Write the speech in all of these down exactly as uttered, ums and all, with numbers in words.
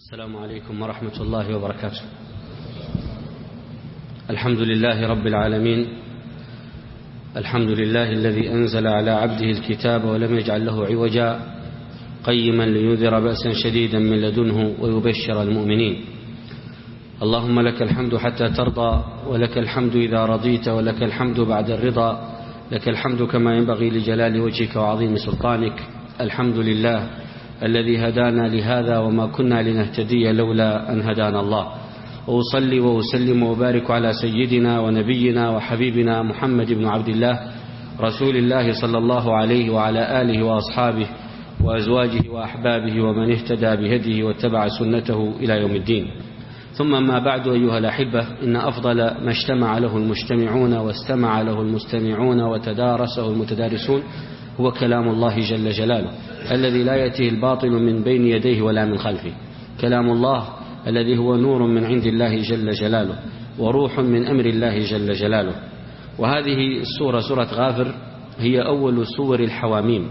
السلام عليكم ورحمة الله وبركاته. الحمد لله رب العالمين، الحمد لله الذي أنزل على عبده الكتاب ولم يجعل له عوجا قيما لينذر بأسا شديدا من لدنه ويبشر المؤمنين. اللهم لك الحمد حتى ترضى، ولك الحمد إذا رضيت، ولك الحمد بعد الرضا، لك الحمد كما ينبغي لجلال وجهك وعظيم سلطانك. الحمد لله الذي هدانا لهذا وما كنا لنهتدي لولا أن هدانا الله. وأصلي وأسلم وبارك على سيدنا ونبينا وحبيبنا محمد بن عبد الله رسول الله صلى الله عليه وعلى آله وأصحابه وأزواجه وأحبابه ومن اهتدى بهديه واتبع سنته إلى يوم الدين. ثم ما بعد أيها الأحبة، إن أفضل ما اجتمع له المجتمعون واستمع له المستمعون وتدارسه المتدارسون هو كلام الله جل جلاله، الذي لا يأتيه الباطل من بين يديه ولا من خلفه. كلام الله الذي هو نور من عند الله جل جلاله وروح من أمر الله جل جلاله. وهذه السورة سورة غافر هي أول سور الحواميم،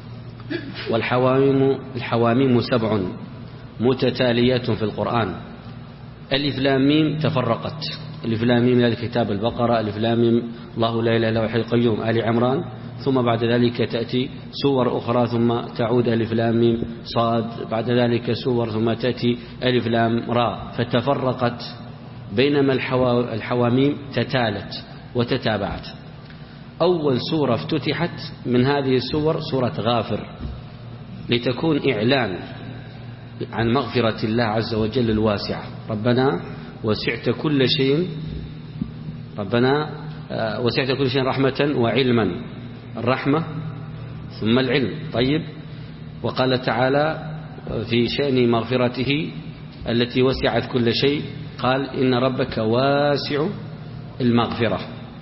والحواميم الحواميم سبع متتاليات في القرآن. ألف لام ميم تفرقت، ألف لام ميم هذا كتاب البقرة، ألف لام ميم الله لا إله إلا هو الحي القيوم آل عمران، ثم بعد ذلك تأتي سور أخرى ثم تعود ألف لام ميم صاد، بعد ذلك سور ثم تأتي ألف لام را، فتفرقت. بينما الحواميم تتالت وتتابعت. أول سورة افتتحت من هذه السور سورة غافر، لتكون إعلان عن مغفرة الله عز وجل الواسعة. ربنا وسعت كل شيء، ربنا وسعت كل شيء رحمة وعلما، الرحمة ثم العلم. طيب، وقال تعالى في شأن مغفرته التي وسعت كل شيء، قال إن ربك واسع المغفرة.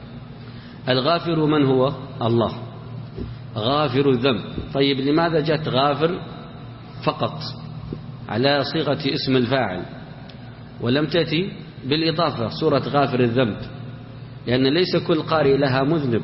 الغافر من هو؟ الله، غافر الذنب. طيب، لماذا جاءت غافر فقط على صيغة اسم الفاعل ولم تأتي بالإضافة سورة غافر الذنب؟ لأن ليس كل قارئ لها مذنب،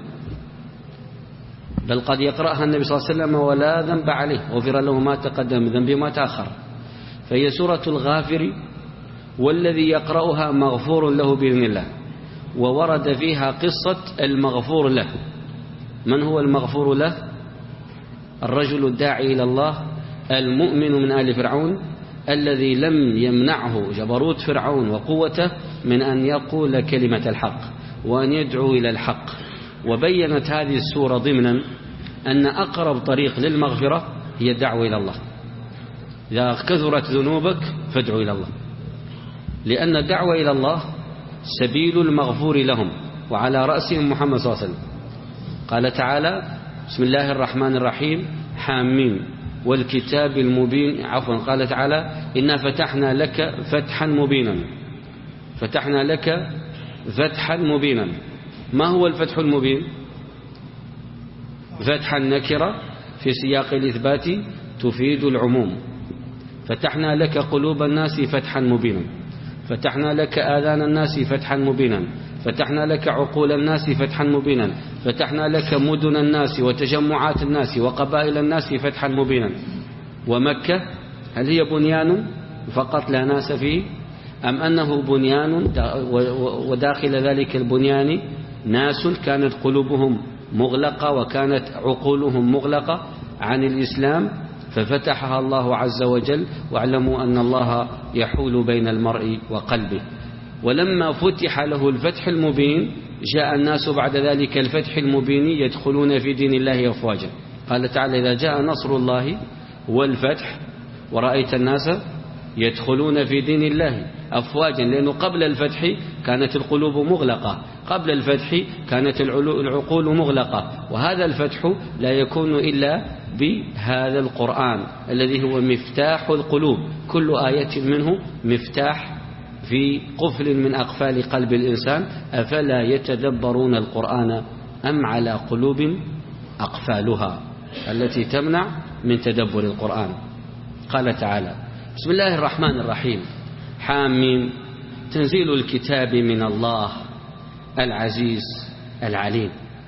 بل قد يقرأها النبي صلى الله عليه وسلم ولا ذنب عليه، غفر له ما تقدم من ذنبه وما تأخر. فهي سورة الغافر، والذي يقرأها مغفور له بإذن الله. وورد فيها قصة المغفور له. من هو المغفور له؟ الرجل الداعي إلى الله المؤمن من آل فرعون، الذي لم يمنعه جبروت فرعون وقوته من أن يقول كلمة الحق وأن يدعو إلى الحق. وبينت هذه السورة ضمنا أن أقرب طريق للمغفرة هي الدعوة إلى الله. إذا كثرت ذنوبك فادعو إلى الله، لأن الدعوة إلى الله سبيل المغفور لهم، وعلى رأسهم محمد صلى الله عليه وسلم. قال تعالى: بسم الله الرحمن الرحيم، حامين والكتاب المبين. عفوا، قال تعالى: إنا فتحنا لك فتحا مبينا، فتحنا لك فتحا مبينا. ما هو الفتح المبين؟ فتح النكرة في سياق الإثبات تفيد العموم. فتحنا لك قلوب الناس فتحا مبينا، فتحنا لك آذان الناس فتحا مبينا، فتحنا لك عقول الناس فتحا مبينا، فتحنا لك مدن الناس وتجمعات الناس وقبائل الناس فتحا مبينا. ومكة هل هي بنيان فقط لا ناس فيه، أم أنه بنيان وداخل ذلك البنيان ناس كانت قلوبهم مغلقة وكانت عقولهم مغلقة عن الإسلام ففتحها الله عز وجل؟ واعلموا أن الله يحول بين المرء وقلبه. ولما فتح له الفتح المبين جاء الناس بعد ذلك الفتح المبين يدخلون في دين الله أفواجا. قال تعالى: إذا جاء نصر الله والفتح ورأيت الناس يدخلون في دين الله أفواجا. لأنه قبل الفتح كانت القلوب مغلقة، قبل الفتح كانت العقول مغلقة. وهذا الفتح لا يكون إلا بهذا القرآن الذي هو مفتاح القلوب. كل آية منه مفتاح في قفل من أقفال قلب الإنسان. أفلا يتدبرون القرآن أم على قلوب أقفالها التي تمنع من تدبر القرآن؟ قال تعالى: بسم الله الرحمن الرحيم، حامين تنزيل الكتاب من الله العزيز العليم.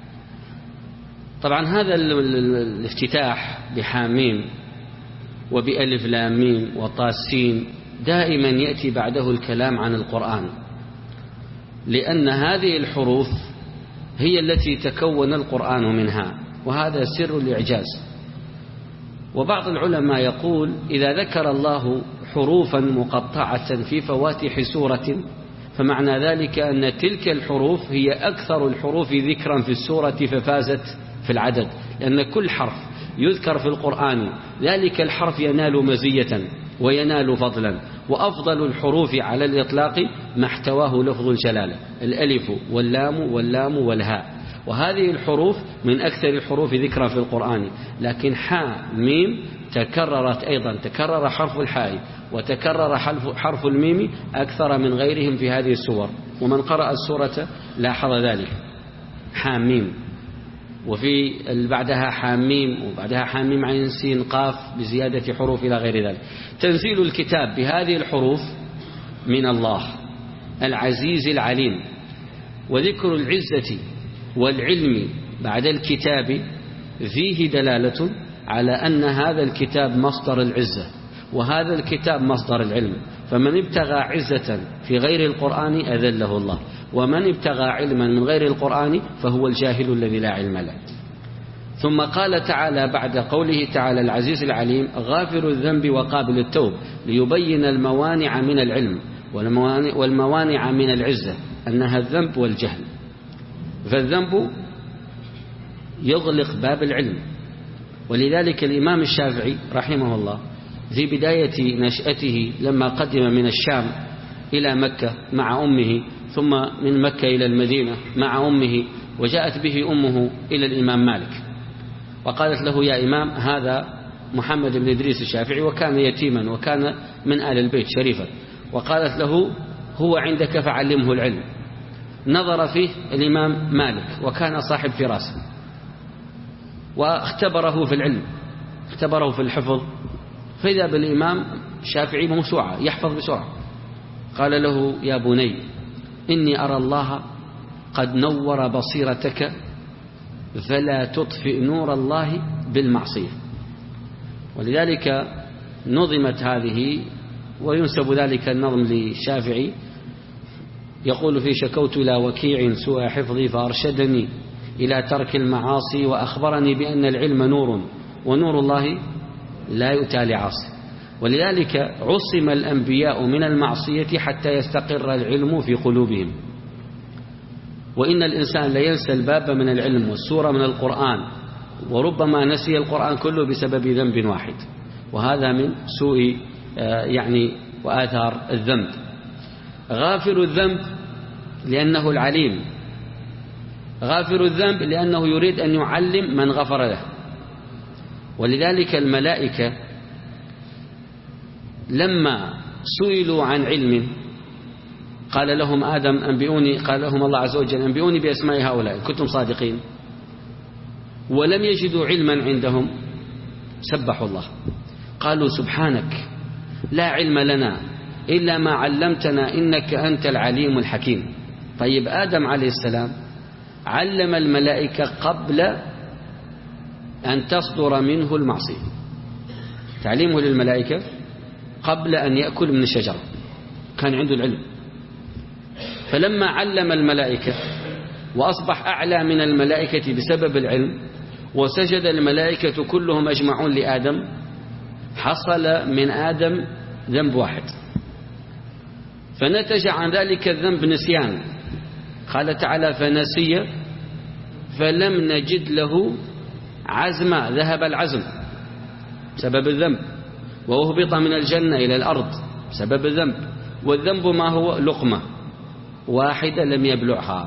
طبعا هذا الافتتاح بحامين وبألف لام ميم وطاسين دائما يأتي بعده الكلام عن القرآن، لأن هذه الحروف هي التي تكون القرآن منها، وهذا سر الإعجاز. وبعض العلماء يقول إذا ذكر الله حروفا مقطعة في فواتح سورة فمعنى ذلك أن تلك الحروف هي أكثر الحروف ذكرا في السورة ففازت في العدد، لأن كل حرف يذكر في القرآن ذلك الحرف ينال مزية وينال فضلا، وأفضل الحروف على الإطلاق ما احتواه لفظ الجلالة، الألف واللام واللام والهاء، وهذه الحروف من أكثر الحروف ذكرا في القرآن. لكن حاء ميم تكررت أيضا، تكرر حرف الحاء وتكرر حرف الميم أكثر من غيرهم في هذه السور، ومن قرأ السورة لاحظ ذلك. حاميم، وفي بعدها حاميم، وبعدها حاميم عين سين قاف بزيادة حروف إلى غير ذلك. تنزيل الكتاب بهذه الحروف من الله العزيز العليم. وذكر العزة والعلم بعد الكتاب فيه دلالة على أن هذا الكتاب مصدر العزة، وهذا الكتاب مصدر العلم، فمن ابتغى عزة في غير القرآن أذله الله، ومن ابتغى علما من غير القرآن فهو الجاهل الذي لا علم له. ثم قال تعالى بعد قوله تعالى العزيز العليم غافر الذنب وقابل التوب، ليبين الموانع من العلم والموانع من العزة، أنها الذنب والجهل. فالذنب يغلق باب العلم، ولذلك الإمام الشافعي رحمه الله في بداية نشأته لما قدم من الشام إلى مكة مع أمه، ثم من مكة إلى المدينة مع أمه، وجاءت به أمه إلى الإمام مالك وقالت له يا إمام هذا محمد بن إدريس الشافعي، وكان يتيما وكان من آل البيت شريفا، وقالت له هو عندك فعلمه العلم. نظر فيه الإمام مالك وكان صاحب فراسة، واختبره في العلم، اختبره في الحفظ، فإذا بالإمام الشافعي موسوعة يحفظ بسرعة. قال له يا بني إني أرى الله قد نور بصيرتك فلا تطفئ نور الله بالمعصية. ولذلك نظمت هذه، وينسب ذلك النظم للشافعي، يقول في شكوت إلى وكيع سوء حفظي فأرشدني إلى ترك المعاصي وأخبرني بأن العلم نور ونور الله لا يؤتى لعاصي. ولذلك عصم الأنبياء من المعصية حتى يستقر العلم في قلوبهم. وإن الإنسان لينسى الباب من العلم والسورة من القرآن، وربما نسي القرآن كله بسبب ذنب واحد، وهذا من سوء يعني وآثار الذنب. غافر الذنب لأنه العليم، غافر الذنب لأنه يريد أن يعلم من غفر له. ولذلك الملائكة لما سئلوا عن علم قال لهم آدم أنبئوني، قال لهم الله عز وجل أنبئوني بأسماء هؤلاء إن كنتم صادقين، ولم يجدوا علما عندهم سبحوا الله، قالوا سبحانك لا علم لنا إلا ما علمتنا إنك أنت العليم الحكيم. طيب آدم عليه السلام علم الملائكة قبل أن تصدر منه المعصية، تعليمه للملائكة قبل أن يأكل من الشجرة كان عنده العلم. فلما علم الملائكة وأصبح أعلى من الملائكة بسبب العلم، وسجد الملائكة كلهم أجمعون لآدم، حصل من آدم ذنب واحد، فنتج عن ذلك الذنب نسيان. قال تعالى فنسي فلم نجد له عزما، ذهب العزم سبب الذنب، وأهبط من الجنة إلى الأرض سبب الذنب. والذنب ما هو؟ لقمة واحدة لم يبلعها،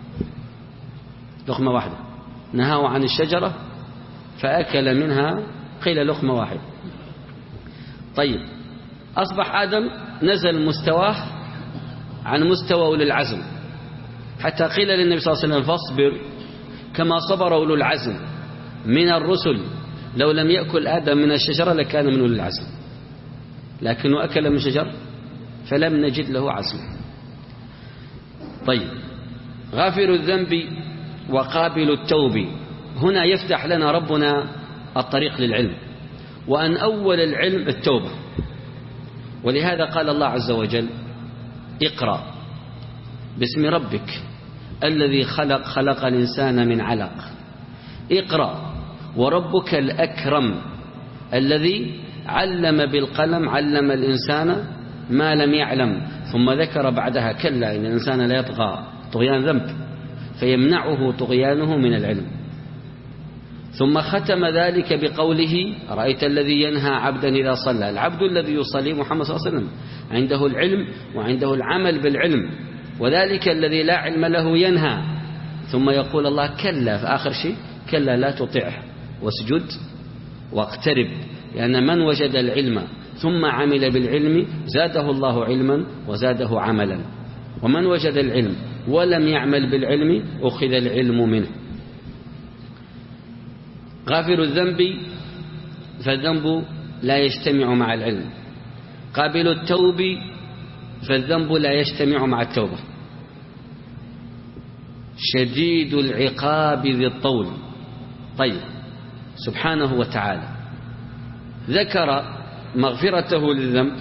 لقمة واحدة نهاه عن الشجرة فأكل منها، قيل لقمة واحدة. طيب أصبح آدم نزل مستواه عن مستوى أولي العزم، حتى قيل للنبي صلى الله عليه وسلم فاصبر كما صبر أولو العزم من الرسل، لو لم يأكل آدم من الشجرة لكان من أولي العزم، لكنه أكل من شجر فلم نجد له عزم. طيب غافر الذنب وقابل التوب، هنا يفتح لنا ربنا الطريق للعلم، وأن أول العلم التوبة، ولهذا قال الله عز وجل: اقرأ باسم ربك الذي خلق خلق الإنسان من علق. اقرأ وربك الأكرم الذي علم بالقلم علم الإنسان ما لم يعلم. ثم ذكر بعدها: كلا إن الإنسان لا يطغى طغيان ذنب فيمنعه طغيانه من العلم. ثم ختم ذلك بقوله: رأيت الذي ينهى عبدا إذا صلى. العبد الذي يصلي محمد صلى الله عليه وسلم عنده العلم وعنده العمل بالعلم، وذلك الذي لا علم له ينهى. ثم يقول الله: كلا، في آخر شيء: كلا لا تطعه واسجد واقترب. لأن من وجد العلم ثم عمل بالعلم زاده الله علما وزاده عملا، ومن وجد العلم ولم يعمل بالعلم أخذ العلم منه. غافر الذنب فالذنب لا يجتمع مع العلم. قابل التوب فالذنب لا يجتمع مع التوبة. شديد العقاب ذي الطول. طيب، سبحانه وتعالى ذكر مغفرته للذنب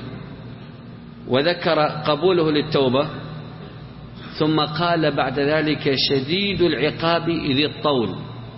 وذكر قبوله للتوبة، ثم قال بعد ذلك: شديد العقاب ذي الطول.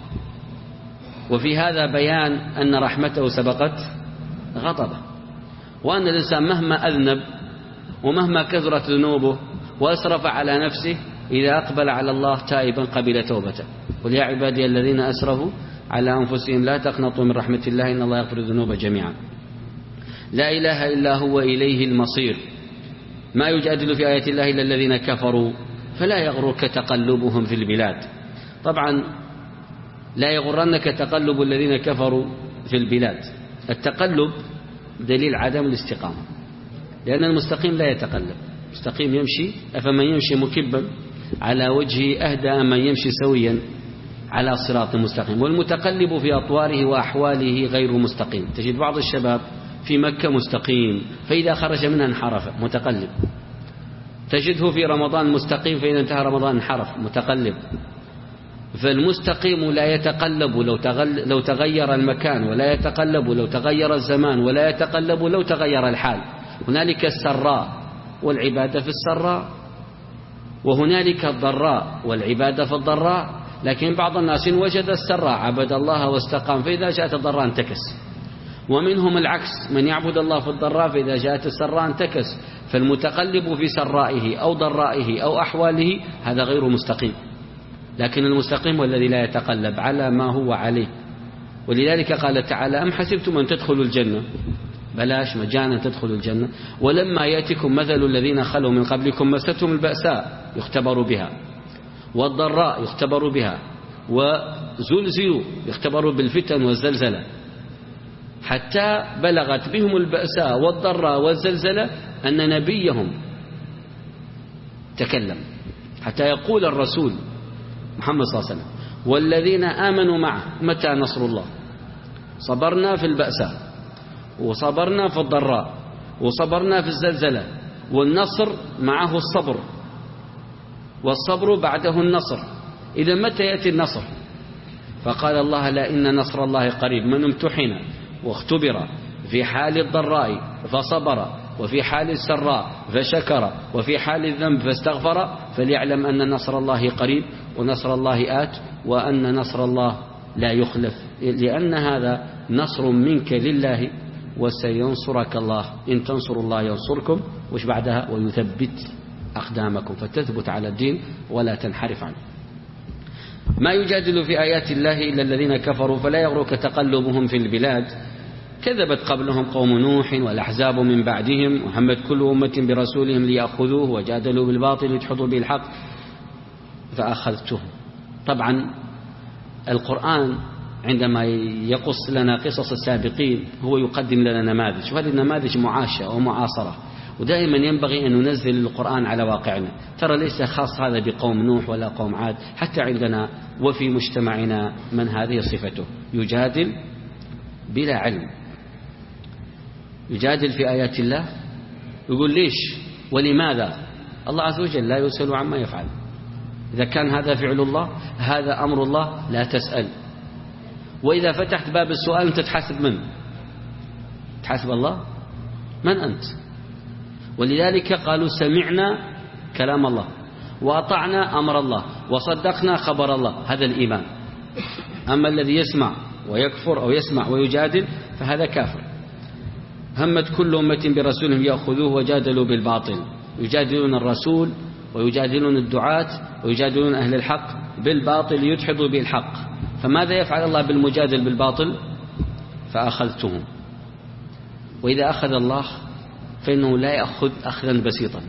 وفي هذا بيان أن رحمته سبقت غضبه، وأن الإنسان مهما أذنب ومهما كثرت ذنوبه وأسرف على نفسه إذا أقبل على الله تائبا قبل توبته. قل يا عبادي الذين أسرفوا على أنفسهم لا تقنطوا من رحمة الله إن الله يغفر الذنوب جميعا. لا إله إلا هو إليه المصير. ما يجادل في آيات الله إلا الذين كفروا فلا يغرك تقلبهم في البلاد. طبعا لا يغرنك تقلب الذين كفروا في البلاد. التقلب دليل عدم الاستقامة، لأن المستقيم لا يتقلب. مستقيم يمشي، أفمن يمشي مكبا على وجهه أهدى من يمشي سويا على صراط مستقيم. والمتقلب في أطواره وأحواله غير مستقيم. تجد بعض الشباب في مكة مستقيم، فإذا خرج منها انحرف متقلب. تجده في رمضان مستقيم، فإذا انتهى رمضان انحرف متقلب. فالمستقيم لا يتقلب لو, تغل لو تغير المكان، ولا يتقلب لو تغير الزمان، ولا يتقلب لو تغير الحال. هنالك السراء والعبادة في السراء، وهنالك الضراء والعبادة في الضراء. لكن بعض الناس إن وجد السراء عبد الله واستقام، فإذا جاءت الضراء انتكس. ومنهم العكس، من يعبد الله في الضراء فإذا جاءت السراء انتكس. فالمتقلب في سرائه أو ضرائه أو أحواله هذا غير مستقيم. لكن المستقيم هو الذي لا يتقلب على ما هو عليه. ولذلك قال تعالى: أم حسبتم أن تدخلوا الجنة، بلاش مجانا تدخلوا الجنة، ولما يأتكم مثل الذين خلوا من قبلكم مستهم البأساء يختبروا بها والضراء يختبروا بها وزلزلوا يختبروا بالفتن والزلزلة، حتى بلغت بهم البأساء والضراء والزلزلة أن نبيهم تكلم، حتى يقول الرسول محمد صلى الله عليه وسلم: والذين آمنوا معه متى نصر الله. صبرنا في البأساء وصبرنا في الضراء وصبرنا في الزلزلة، والنصر معه الصبر، والصبر بعده النصر. إذا متى يأتي النصر؟ فقال الله: لا إن نصر الله قريب. من امتحن واختبر في حال الضراء فصبر، وفي حال السراء فشكر، وفي حال الذنب فاستغفر، فليعلم أن نصر الله قريب، ونصر الله آت، وأن نصر الله لا يخلف، لأن هذا نصر منك لله، وسينصرك الله إن تنصروا الله ينصركم. وش بعدها؟ ويثبت أقدامكم، فتثبت على الدين ولا تنحرف عنه. ما يجادل في آيات الله إلا الذين كفروا فلا يغرك تقلبهم في البلاد. كذبت قبلهم قوم نوح والأحزاب من بعدهم، وهمت كل أمة برسولهم ليأخذوه وجادلوا بالباطل ليدحضوا به الحق فأخذتهم. طبعا القرآن عندما يقص لنا قصص السابقين هو يقدم لنا نماذج، وهذه النماذج معاشة ومعاصرة، ودائما ينبغي أن ننزل القرآن على واقعنا. ترى ليس خاص هذا بقوم نوح ولا قوم عاد، حتى عندنا وفي مجتمعنا من هذه صفته، يجادل بلا علم، يجادل في آيات الله، يقول ليش ولماذا. الله عز وجل لا يسأل عما يفعل. إذا كان هذا فعل الله، هذا أمر الله، لا تسأل. وإذا فتحت باب السؤال أنت تحاسب من؟ تحاسب الله؟ من أنت؟ ولذلك قالوا سمعنا كلام الله وأطعنا أمر الله وصدقنا خبر الله، هذا الإيمان. أما الذي يسمع ويكفر أو يسمع ويجادل فهذا كافر. همت كل أمة برسولهم يأخذوه وجادلوا بالباطل، يجادلون الرسول ويجادلون الدعاة ويجادلون أهل الحق بالباطل يدحضوا بالحق. فماذا يفعل الله بالمجادل بالباطل؟ فأخذتهم. وإذا أخذ الله فإنه لا يأخذ أخذا بسيطا،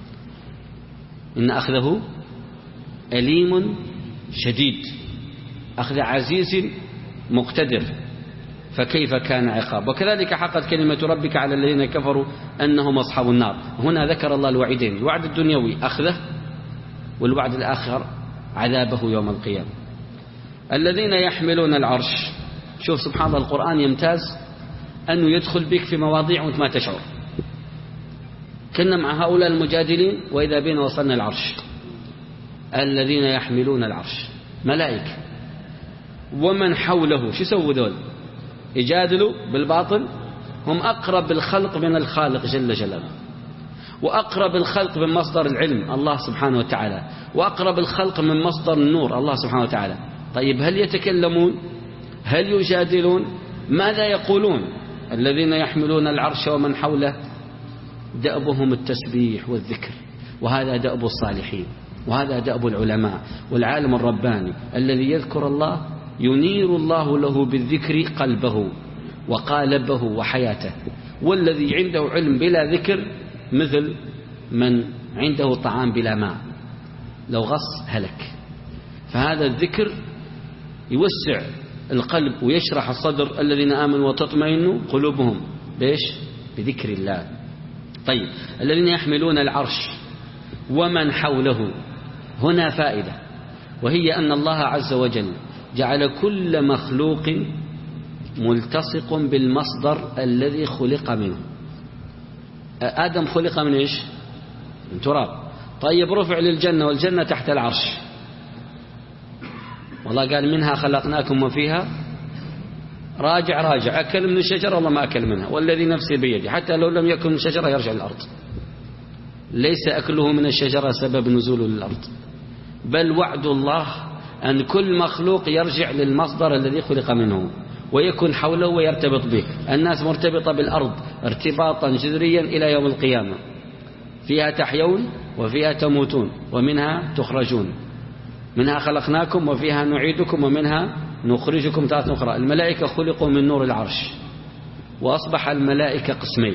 إن أخذه أليم شديد، أخذ عزيز مقتدر، فكيف كان عقاب. وكذلك حقت كلمة ربك على الذين كفروا أنهم أصحاب النار. هنا ذكر الله الوعيدين، الوعد الدنيوي أخذه، والوعد الآخر عذابه يوم القيامة. الذين يحملون العرش، شوف سبحان الله القرآن يمتاز أنه يدخل بك في مواضيع وانت ما تشعر. كنا مع هؤلاء المجادلين وإذا بنا وصلنا العرش. الذين يحملون العرش ملائكة ومن حوله، شو يسووا دول؟ يجادلوا بالباطل. هم أقرب الخلق من الخالق جل جلاله، وأقرب الخلق من مصدر العلم الله سبحانه وتعالى، وأقرب الخلق من مصدر النور الله سبحانه وتعالى. طيب هل يتكلمون؟ هل يجادلون؟ ماذا يقولون؟ الذين يحملون العرش ومن حوله دأبهم التسبيح والذكر، وهذا دأب الصالحين، وهذا دأب العلماء والعالم الرباني الذي يذكر الله ينير الله له بالذكر قلبه وقالبه وحياته. والذي عنده علم بلا ذكر مثل من عنده طعام بلا ماء، لو غص هلك. فهذا الذكر يوسع القلب ويشرح الصدر. الذين آمنوا وتطمئن قلوبهم بإيش؟ بذكر الله. طيب الذين يحملون العرش ومن حوله، هنا فائدة، وهي أن الله عز وجل جعل كل مخلوق ملتصق بالمصدر الذي خلق منه. آدم خلق من إيش؟ من تراب. طيب رفع للجنة والجنة تحت العرش، والله قال منها خلقناكم وفيها راجع راجع. أكل من الشجرة والله ما أكل منها، والذي نفسي بيدي حتى لو لم يكن من الشجرة يرجع للأرض. ليس أكله من الشجرة سبب نزوله للأرض، بل وعد الله أن كل مخلوق يرجع للمصدر الذي خلق منه ويكون حوله ويرتبط به. الناس مرتبطة بالأرض ارتباطا جذريا إلى يوم القيامة، فيها تحيون وفيها تموتون ومنها تخرجون، منها خلقناكم وفيها نعيدكم ومنها نخرجكم تارة أخرى. الملائكة خلقوا من نور العرش، وأصبح الملائكة قسمين: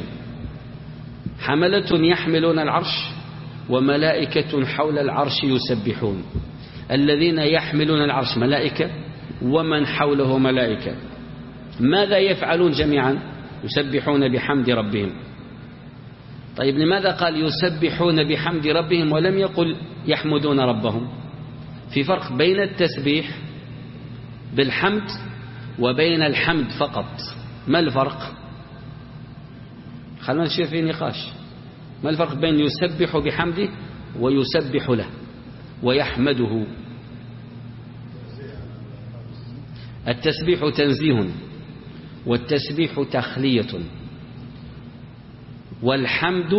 حملة يحملون العرش وملائكة حول العرش يسبحون. الذين يحملون العرش ملائكة ومن حوله ملائكة. ماذا يفعلون جميعا؟ يسبحون بحمد ربهم. طيب لماذا قال يسبحون بحمد ربهم ولم يقل يحمدون ربهم؟ في فرق بين التسبيح بالحمد وبين الحمد فقط. ما الفرق؟ خلونا نشوف في نقاش. ما الفرق بين يسبح بحمده ويسبح له ويحمده؟ التسبيح تنزيه، والتسبيح تخلية، والحمد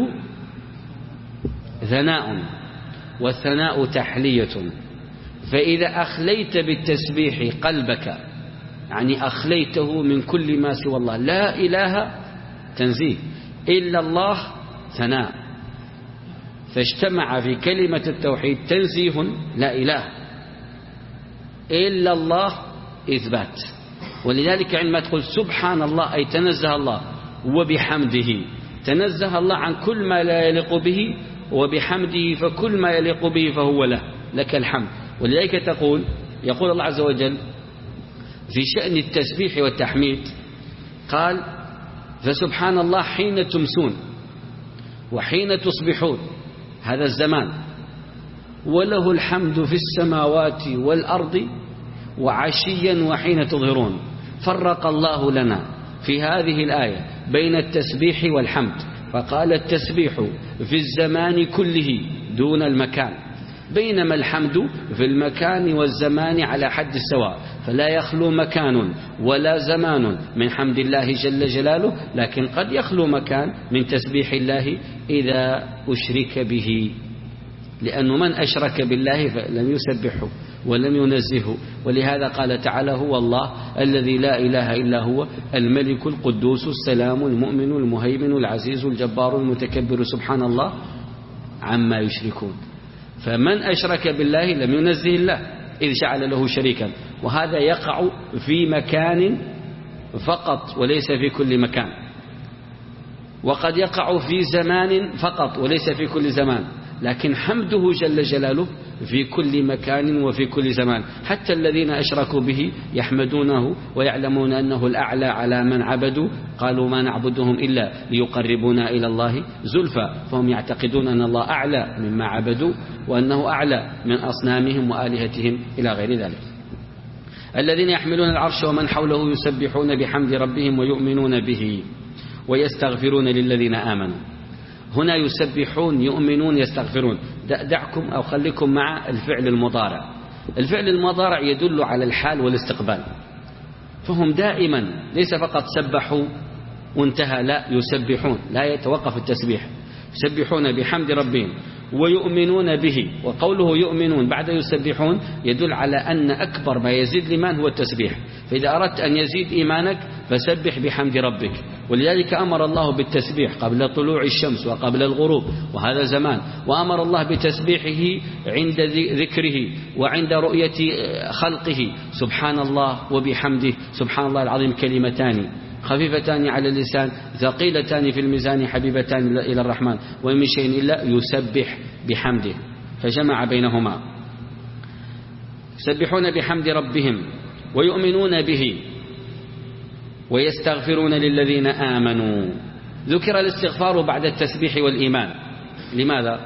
ثناء، والثناء تحلية. فإذا أخليت بالتسبيح قلبك يعني أخليته من كل ما سوى الله، لا إله تنزيه، إلا الله ثناء، فاجتمع في كلمة التوحيد تنزيه لا إله إلا الله إثبات. ولذلك عندما تقول سبحان الله أي تنزه الله، وبحمده تنزه الله عن كل ما لا يليق به، وبحمده فكل ما يليق به فهو له، لك الحمد. ولذلك تقول يقول الله عز وجل في شأن التسبيح والتحميد قال فسبحان الله حين تمسون وحين تصبحون، هذا الزمان، وله الحمد في السماوات والأرض وعشيا وحين تظهرون. فرق الله لنا في هذه الآية بين التسبيح والحمد، فقال التسبيح في الزمان كله دون المكان، بينما الحمد في المكان والزمان على حد السواء، فلا يخلو مكان ولا زمان من حمد الله جل جلاله، لكن قد يخلو مكان من تسبيح الله إذا أشرك به، لأنه من أشرك بالله فلم يسبحه ولم ينزهه. ولهذا قال تعالى: هو الله الذي لا إله إلا هو الملك القدوس السلام المؤمن المهيمن العزيز الجبار المتكبر سبحان الله عما يشركون. فمن أشرك بالله لم ينزه الله إذ جعل له شريكا، وهذا يقع في مكان فقط وليس في كل مكان، وقد يقع في زمان فقط وليس في كل زمان، لكن حمده جل جلاله في كل مكان وفي كل زمان. حتى الذين أشركوا به يحمدونه ويعلمون أنه الأعلى على من عبدوا، قالوا ما نعبدهم إلا ليقربونا إلى الله زلفى، فهم يعتقدون أن الله أعلى مما عبدوا وأنه أعلى من أصنامهم وآلهتهم إلى غير ذلك. الذين يحملون العرش ومن حوله يسبحون بحمد ربهم ويؤمنون به ويستغفرون للذين آمنوا. هنا يسبحون يؤمنون يستغفرون. دعكم أو خليكم مع الفعل المضارع. الفعل المضارع يدل على الحال والاستقبال، فهم دائما ليس فقط سبحوا وانتهى، لا، يسبحون، لا يتوقف التسبيح، يسبحون بحمد ربهم ويؤمنون به. وقوله يؤمنون بعد يسبحون يدل على أن أكبر ما يزيد الإيمان هو التسبيح، فإذا أردت أن يزيد إيمانك فسبح بحمد ربك. ولذلك أمر الله بالتسبيح قبل طلوع الشمس وقبل الغروب، وهذا زمان، وأمر الله بتسبيحه عند ذكره وعند رؤية خلقه. سبحان الله وبحمده، سبحان الله العظيم كلمتان خفيفتان على اللسان ثقيلتان في الميزان حبيبتان إلى الرحمن، وإن من شيء إلا يسبح بحمده، فجمع بينهما. يسبحون بحمد ربهم ويؤمنون به ويستغفرون للذين آمنوا. ذكر الاستغفار بعد التسبيح والإيمان. لماذا؟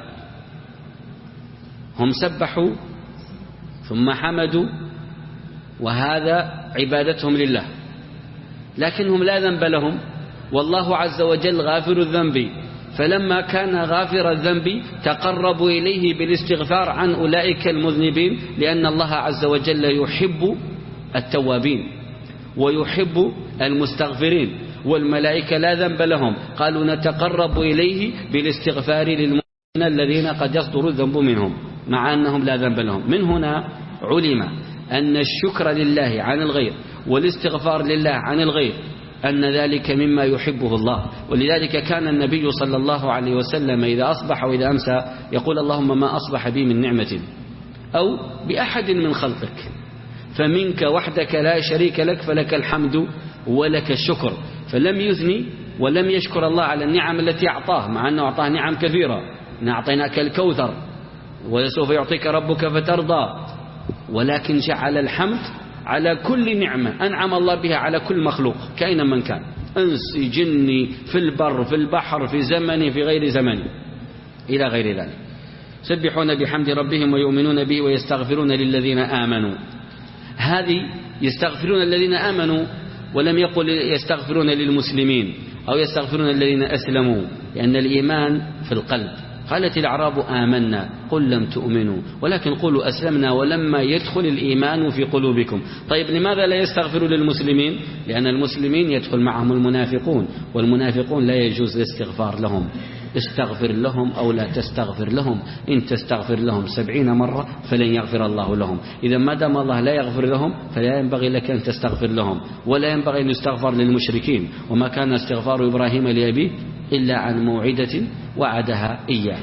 هم سبحوا ثم حمدوا، وهذا عبادتهم لله، لكنهم لا ذنب لهم، والله عز وجل غافر الذنب، فلما كان غافر الذنب تقربوا إليه بالاستغفار عن أولئك المذنبين، لأن الله عز وجل يحب التوابين ويحب المستغفرين، والملائكة لا ذنب لهم، قالوا نتقرب إليه بالاستغفار للمؤمنين الذين قد يصدر الذنب منهم مع أنهم لا ذنب لهم. من هنا علم أن الشكر لله عن الغير والاستغفار لله عن الغير أن ذلك مما يحبه الله. ولذلك كان النبي صلى الله عليه وسلم إذا أصبح وإذا أمسى يقول: اللهم ما أصبح بي من نعمة أو بأحد من خلقك فمنك وحدك لا شريك لك فلك الحمد ولك الشكر. فلم يثني ولم يشكر الله على النعم التي أعطاه، مع أنه أعطاه نعم كثيرة، أعطيناك الكوثر وسوف يعطيك ربك فترضى، ولكن جعل الحمد على كل نعمة أنعم الله بها على كل مخلوق كائنا من كان، أنسي جني في البر في البحر في زمني في غير زمني إلى غير ذلك. سبحون بحمد ربهم ويؤمنون به ويستغفرون للذين آمنوا. هذه يستغفرون الذين آمنوا، ولم يقل يستغفرون للمسلمين أو يستغفرون الذين أسلموا، لأن الإيمان في القلب. قالت الأعراب آمنا قل لم تؤمنوا ولكن قولوا أسلمنا ولما يدخل الإيمان في قلوبكم. طيب لماذا لا يستغفروا للمسلمين؟ لأن المسلمين يدخل معهم المنافقون، والمنافقون لا يجوز الاستغفار لهم. استغفر لهم أو لا تستغفر لهم، إن تستغفر لهم سبعين مرة فلن يغفر الله لهم. إذا ما دام الله لا يغفر لهم فلا ينبغي لك أن تستغفر لهم، ولا ينبغي أن يستغفر للمشركين. وما كان استغفار إبراهيم لأبيه إلا عن موعدة وعدها إياه.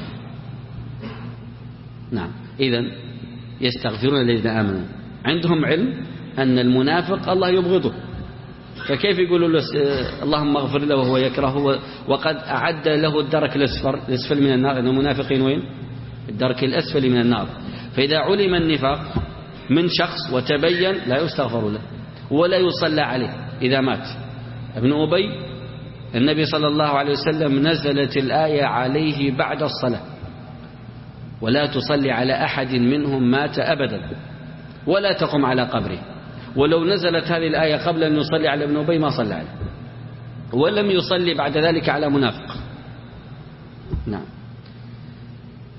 نعم، إذن يستغفرون الذين آمنوا، عندهم علم أن المنافق الله يبغضه، فكيف يقولوا له اللهم اغفر له وهو يكرهه وقد أعد له الدرك الأسفل من النار؟ أن المنافقين وين؟ الدرك الأسفل من النار. فإذا علم النفاق من شخص وتبين لا يستغفر له ولا يصلى عليه إذا مات. ابن أبي النبي صلى الله عليه وسلم نزلت الآية عليه بعد الصلاة: ولا تصلي على أحد منهم مات أبدا ولا تقم على قبره. ولو نزلت هذه الآية قبل أن يصلي على ابن أبي ما صلى عليه، ولم يصلي بعد ذلك على منافق. نعم.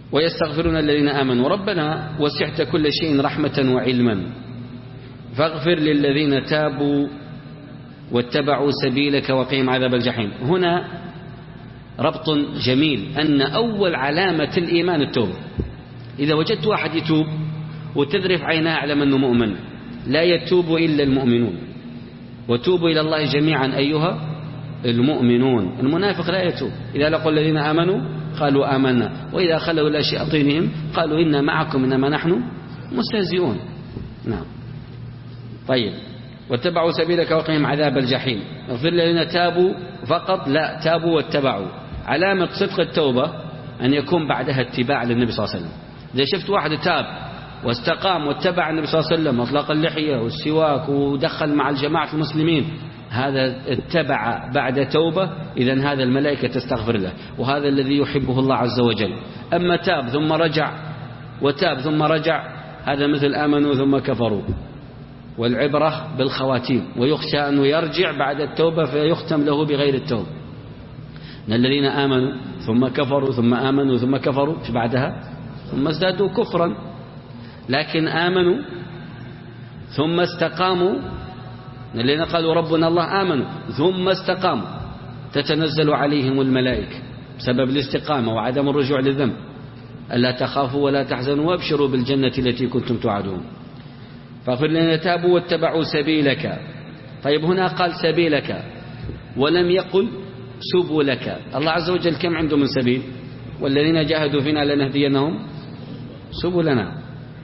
ويستغفرون الذين آمنوا ربنا وسعت كل شيء رحمة وعلما فاغفر للذين تابوا واتبعوا سبيلك وقهم عذاب الجحيم. هنا ربط جميل أن أول علامة الإيمان التوبة. إذا وجدت واحد يتوب وتذرف عيناه أعلم أنه مؤمن. لا يتوب إلا المؤمنون وتوبوا إلى الله جميعا أيها المؤمنون. المنافق لا يتوب. إذا لقوا الذين آمنوا قالوا آمنا وإذا خلوا إلى شياطينهم قالوا إنا معكم إنما نحن مستهزئون. نعم. طيب واتبعوا سبيلك وقهم عذاب الجحيم. اغفر للذين تابوا فقط لا، تابوا واتبعوا. علامة صدق التوبة أن يكون بعدها اتباع للنبي صلى الله عليه وسلم. إذا شفت واحد تاب واستقام واتبع النبي صلى الله عليه وسلم واطلق اللحية والسواك ودخل مع الجماعة المسلمين، هذا اتبع بعد توبة، إذن هذا الملائكة تستغفر له، وهذا الذي يحبه الله عز وجل. أما تاب ثم رجع وتاب ثم رجع هذا مثل آمنوا ثم كفروا. والعبرة بالخواتيم، ويخشى أنه يرجع بعد التوبة فيختم له بغير التوبة. إن الذين آمنوا ثم كفروا ثم آمنوا ثم كفروا بعدها ثم ازدادوا كفرا. لكن آمنوا ثم استقاموا، الذين قالوا ربنا الله آمنوا ثم استقاموا تتنزل عليهم الملائكة بسبب الاستقامة وعدم الرجوع للذنب ألا تخافوا ولا تحزنوا وابشروا بالجنة التي كنتم توعدون. فاغفر للذين تابوا واتبعوا سبيلك. طيب هنا قال سبيلك ولم يقل سبلك. الله عز وجل كم عنده من سبيل؟ والذين جاهدوا فينا لنهدينهم سبلنا.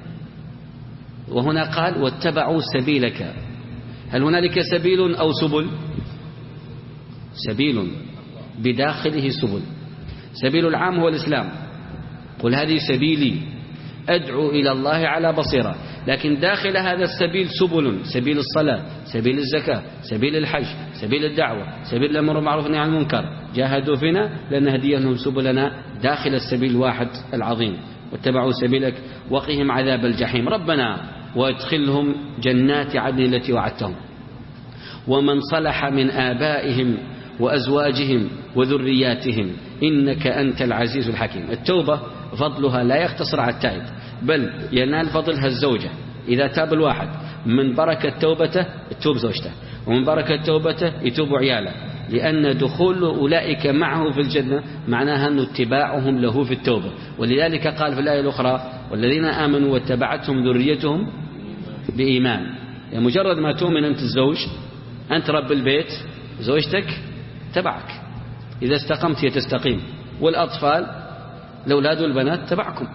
وهنا قال واتبعوا سبيلك. هل هنالك سبيل أو سبل؟ سبيل بداخله سبل. سبيل العام هو الإسلام، قل هذه سبيلي أدعو إلى الله على بصيرة. لكن داخل هذا السبيل سبل، سبيل الصلاة، سبيل الزكاة، سبيل الحج، سبيل الدعوة، سبيل الأمر بالمعروف والنهي عن المنكر. جاهدوا فينا لنهدينهم سبلنا داخل السبيل الواحد العظيم. واتبعوا سبيلك وقهم عذاب الجحيم. ربنا وادخلهم جنات عدن التي وعدتهم ومن صلح من آبائهم وأزواجهم وذرياتهم إنك أنت العزيز الحكيم. التوبة فضلها لا يقتصر على التائب، بل ينال فضلها الزوجة. إذا تاب الواحد من بركة توبته تتوب زوجته، ومن بركة توبته يتوب عياله، لأن دخول أولئك معه في الجنة معناها أن اتباعهم له في التوبة. ولذلك قال في الآية الأخرى والذين آمنوا واتبعتهم ذريتهم بإيمان. يعني مجرد ما تؤمن أنت الزوج، أنت رب البيت، زوجتك تبعك. إذا استقمت هي تستقيم، والأطفال الأولاد والبنات تبعكم.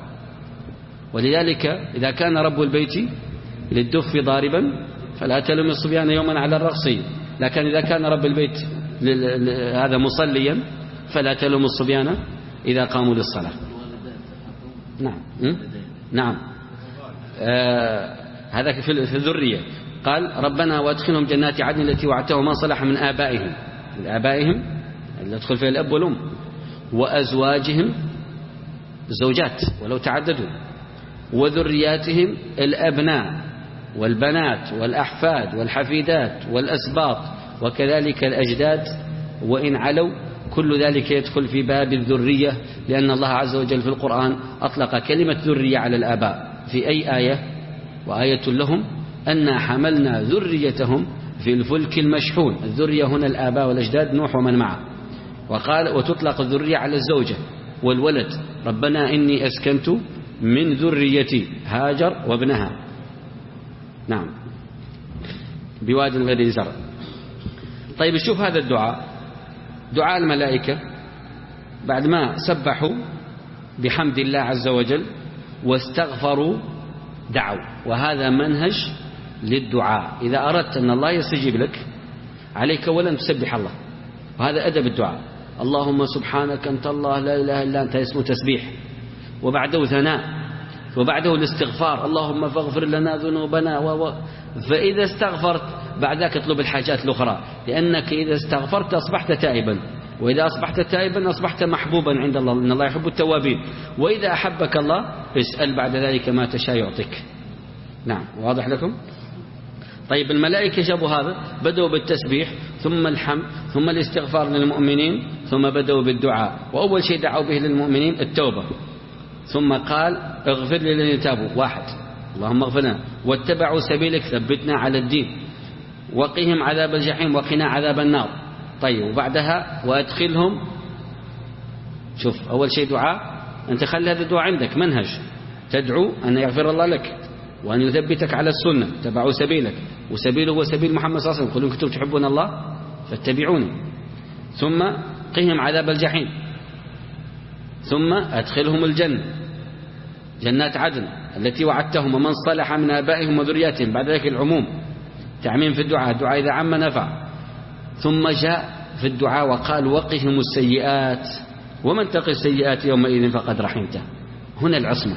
ولذلك إذا كان رب البيت للدف ضاربا فلا تلم الصبيان يوما على الرقص، لكن إذا كان رب البيت هذا مصليا فلا تلم الصبيان إذا قاموا للصلاة. نعم نعم آه هذا في الذرية. قال ربنا وادخلهم جنات عدن التي وعدتهم من صلح من آبائهم، آبائهم اللي يدخل فيها الأب والأم، وأزواجهم الزوجات ولو تعددوا، وذرياتهم الأبناء والبنات والأحفاد والحفيدات والأسباط، وكذلك الأجداد وإن علوا. كل ذلك يدخل في باب الذرية، لأن الله عز وجل في القرآن أطلق كلمة ذرية على الآباء في أي آية؟ وآية لهم أنا حملنا ذريتهم في الفلك المشحون. الذرية هنا الآباء والأجداد نوح ومن معه. وقال وتطلق الذرية على الزوجة والولد. ربنا إني أسكنت من ذريتي هاجر وابنها، نعم، بواد غير ذي زرع. طيب شوف هذا الدعاء، دعاء الملائكة بعد ما سبحوا بحمد الله عز وجل واستغفروا دعوا. وهذا منهج للدعاء. إذا أردت أن الله يستجيب لك عليك أولا تسبح الله، وهذا أدب الدعاء. اللهم سبحانك أنت الله لا إله إلا أنت، اسمه تسبيح. وبعده ثناء، وبعده الاستغفار، اللهم فاغفر لنا ذنوبنا و... و... فإذا استغفرت بعد ذلك اطلب الحاجات الأخرى، لأنك إذا استغفرت أصبحت تائبا، وإذا أصبحت تائبا أصبحت محبوبا عند الله، إن الله يحب التوابين. وإذا أحبك الله اسأل بعد ذلك ما تشاء يعطيك. نعم، واضح لكم؟ طيب الملائكة جابوا هذا، بدأوا بالتسبيح ثم الحمد ثم الاستغفار للمؤمنين ثم بدأوا بالدعاء. وأول شيء دعوا به للمؤمنين التوبة، ثم قال اغفر للذين تابوا، واحد اللهم اغفر لنا واتبعوا سبيلك ثبتنا على الدين، وقهم عذاب الجحيم وقنا عذاب النار. طيب وبعدها وأدخلهم، شوف أول شيء دعاء، أنت خلي هذا الدعاء عندك منهج، تدعو أن يغفر الله لك وأن يثبتك على السنة، تبعوا سبيلك، وسبيله هو سبيل محمد صلى الله عليه وسلم، قل إن كنتم تحبون الله فاتبعوني. ثم قهم عذاب الجحيم، ثم أدخلهم الجنة، جنات عدن التي وعدتهم ومن صلح من آبائهم وذرياتهم. بعد ذلك العموم، تعميم في الدعاء، الدعاء إذا عم نفع. ثم جاء في الدعاء وقال وقهم السيئات ومن تقي السيئات يومئذ فقد رحمته. هنا العصمة،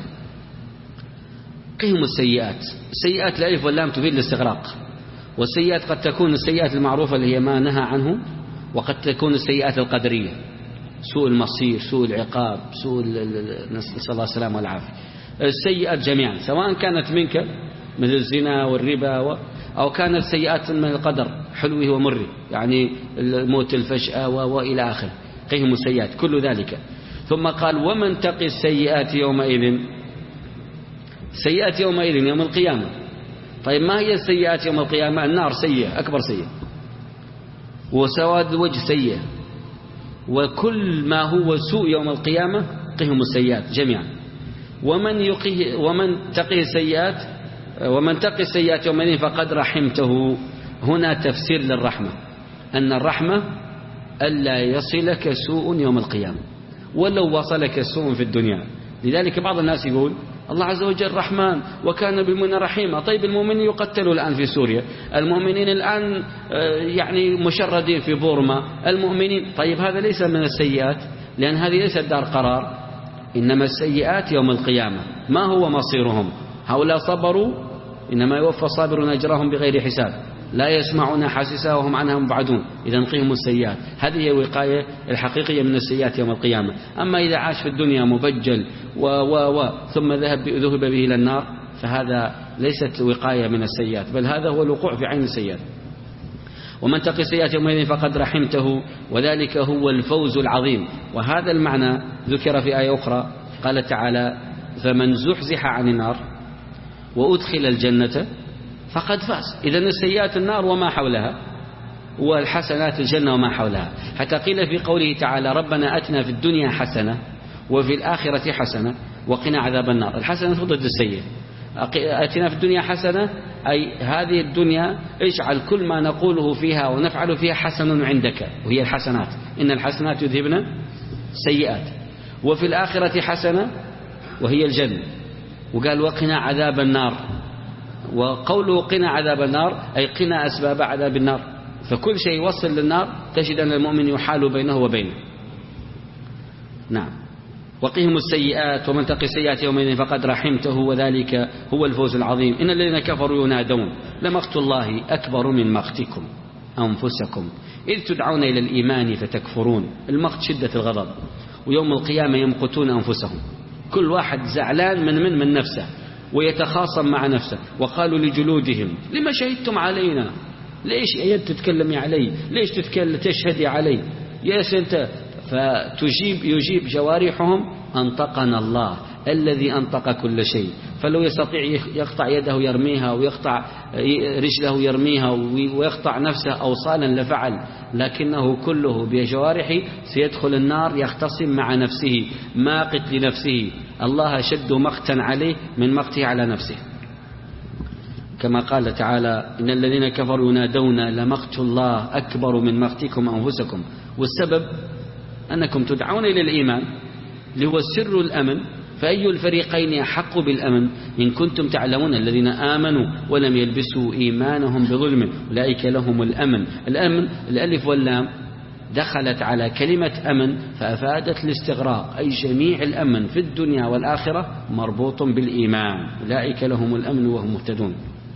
قهم السيئات. السيئات الألف واللام تفيد الاستغراق، والسيئات قد تكون السيئات المعروفة اللي هي ما نهى عنه، وقد تكون السيئات القدرية، سوء المصير، سوء العقاب، سوء نسأل الله السلامة والعافية. السيئات جميعا سواء كانت منك مثل الزنا والربا، أو كانت سيئات من القدر حلوه ومره، يعني الموت الفجأة وإلى آخره، قهم السيئات كل ذلك. ثم قال ومن تقي السيئات يومئذ، سيئات يومئذ يوم القيامة. طيب ما هي السيئات يوم القيامة؟ النار سيئة، أكبر سيئة، وسواد الوجه سيئة، وكل ما هو سوء يوم القيامة قهم السيئات جميعا. ومن يقيه ومن تقي السيئات ومن تقي السيئات يومئذ فقد رحمته. هنا تفسير للرحمة، أن الرحمة ألا يصلك سوء يوم القيامة ولو وصلك سوء في الدنيا. لذلك بعض الناس يقول الله عز وجل رحمن وكان بالمؤمنين رحيما. طيب المؤمنين يقتلوا الآن في سوريا، المؤمنين الآن يعني مشردين في بورما، المؤمنين. طيب هذا ليس من السيئات، لأن هذه ليست دار قرار، إنما السيئات يوم القيامة. ما هو مصيرهم؟ هؤلاء صبروا، إنما يوفى الصابرون أجرهم بغير حساب، لا يسمعون حاسسا وهم عنها مبعدون. إذا قهم السيئات، هذه هي الوقاية الحقيقية من السيئات يوم القيامة. أما إذا عاش في الدنيا مبجل و و و ثم ذهب ذهب به إلى النار، فهذا ليست وقاية من السيئات، بل هذا هو الوقوع في عين السيئات. ومن تقي السيئات يومئذ فقد رحمته، وذلك هو الفوز العظيم. وهذا المعنى ذكر في آية أخرى، قال تعالى فمن زحزح عن النار وأدخل الجنة فقد فاز. إذن السيئات النار وما حولها، والحسنات الجنة وما حولها. حتى قيل في قوله تعالى ربنا أتنا في الدنيا حسنة وفي الآخرة حسنة وقنا عذاب النار. الحسنة ضد السيئة. أتنا في الدنيا حسنة أي هذه الدنيا اجعل كل ما نقوله فيها ونفعل فيها حسن عندك، وهي الحسنات، إن الحسنات يذهبن سيئات. وفي الآخرة حسنة وهي الجنة. وقال وقنا عذاب النار، وقوله قنا عذاب النار أي قنا أسباب عذاب النار. فكل شيء يوصل للنار تجد أن المؤمن يحال بينه وبينه. نعم. وقهم السيئات ومن تقي السيئات يومئذ فقد رحمته، وذلك هو الفوز العظيم. إن الذين كفروا ينادون لمقت الله أكبر من مقتكم أنفسكم إذ تدعون إلى الإيمان فتكفرون. المقت شدة الغضب، ويوم القيامة يمقتون أنفسهم، كل واحد زعلان من من من نفسه ويتخاصم مع نفسه. وقالوا لجلودهم لما شهدتم علينا، ليش أنت تتكلمي علي، ليش تتكلم تشهدي علي يا سنت. فتجيب يجيب جوارحهم أنطقنا الله الذي أنطق كل شيء. فلو يستطيع يقطع يده يرميها، ويقطع رجله يرميها، ويقطع نفسه أوصالا لفعل، لكنه كله بجوارحه سيدخل النار يختصم مع نفسه، ماقت لنفسه. الله شد مقتا عليه من مقته على نفسه، كما قال تعالى إن الذين كفروا ينادون لمقت الله أكبر من مقتكم أنفسكم. والسبب أنكم تدعون إلى الإيمان اللي هو سر الأمن، فأي الفريقين أحق بالأمن إن كنتم تعلمون. الذين آمنوا ولم يلبسوا إيمانهم بظلم أولئك لهم الأمن. الأمن الألف واللام دخلت على كلمة أمن فأفادت الاستغراق، أي جميع الأمن في الدنيا والآخرة مربوط بالإيمان، أولئك لهم الأمن وهم مهتدون.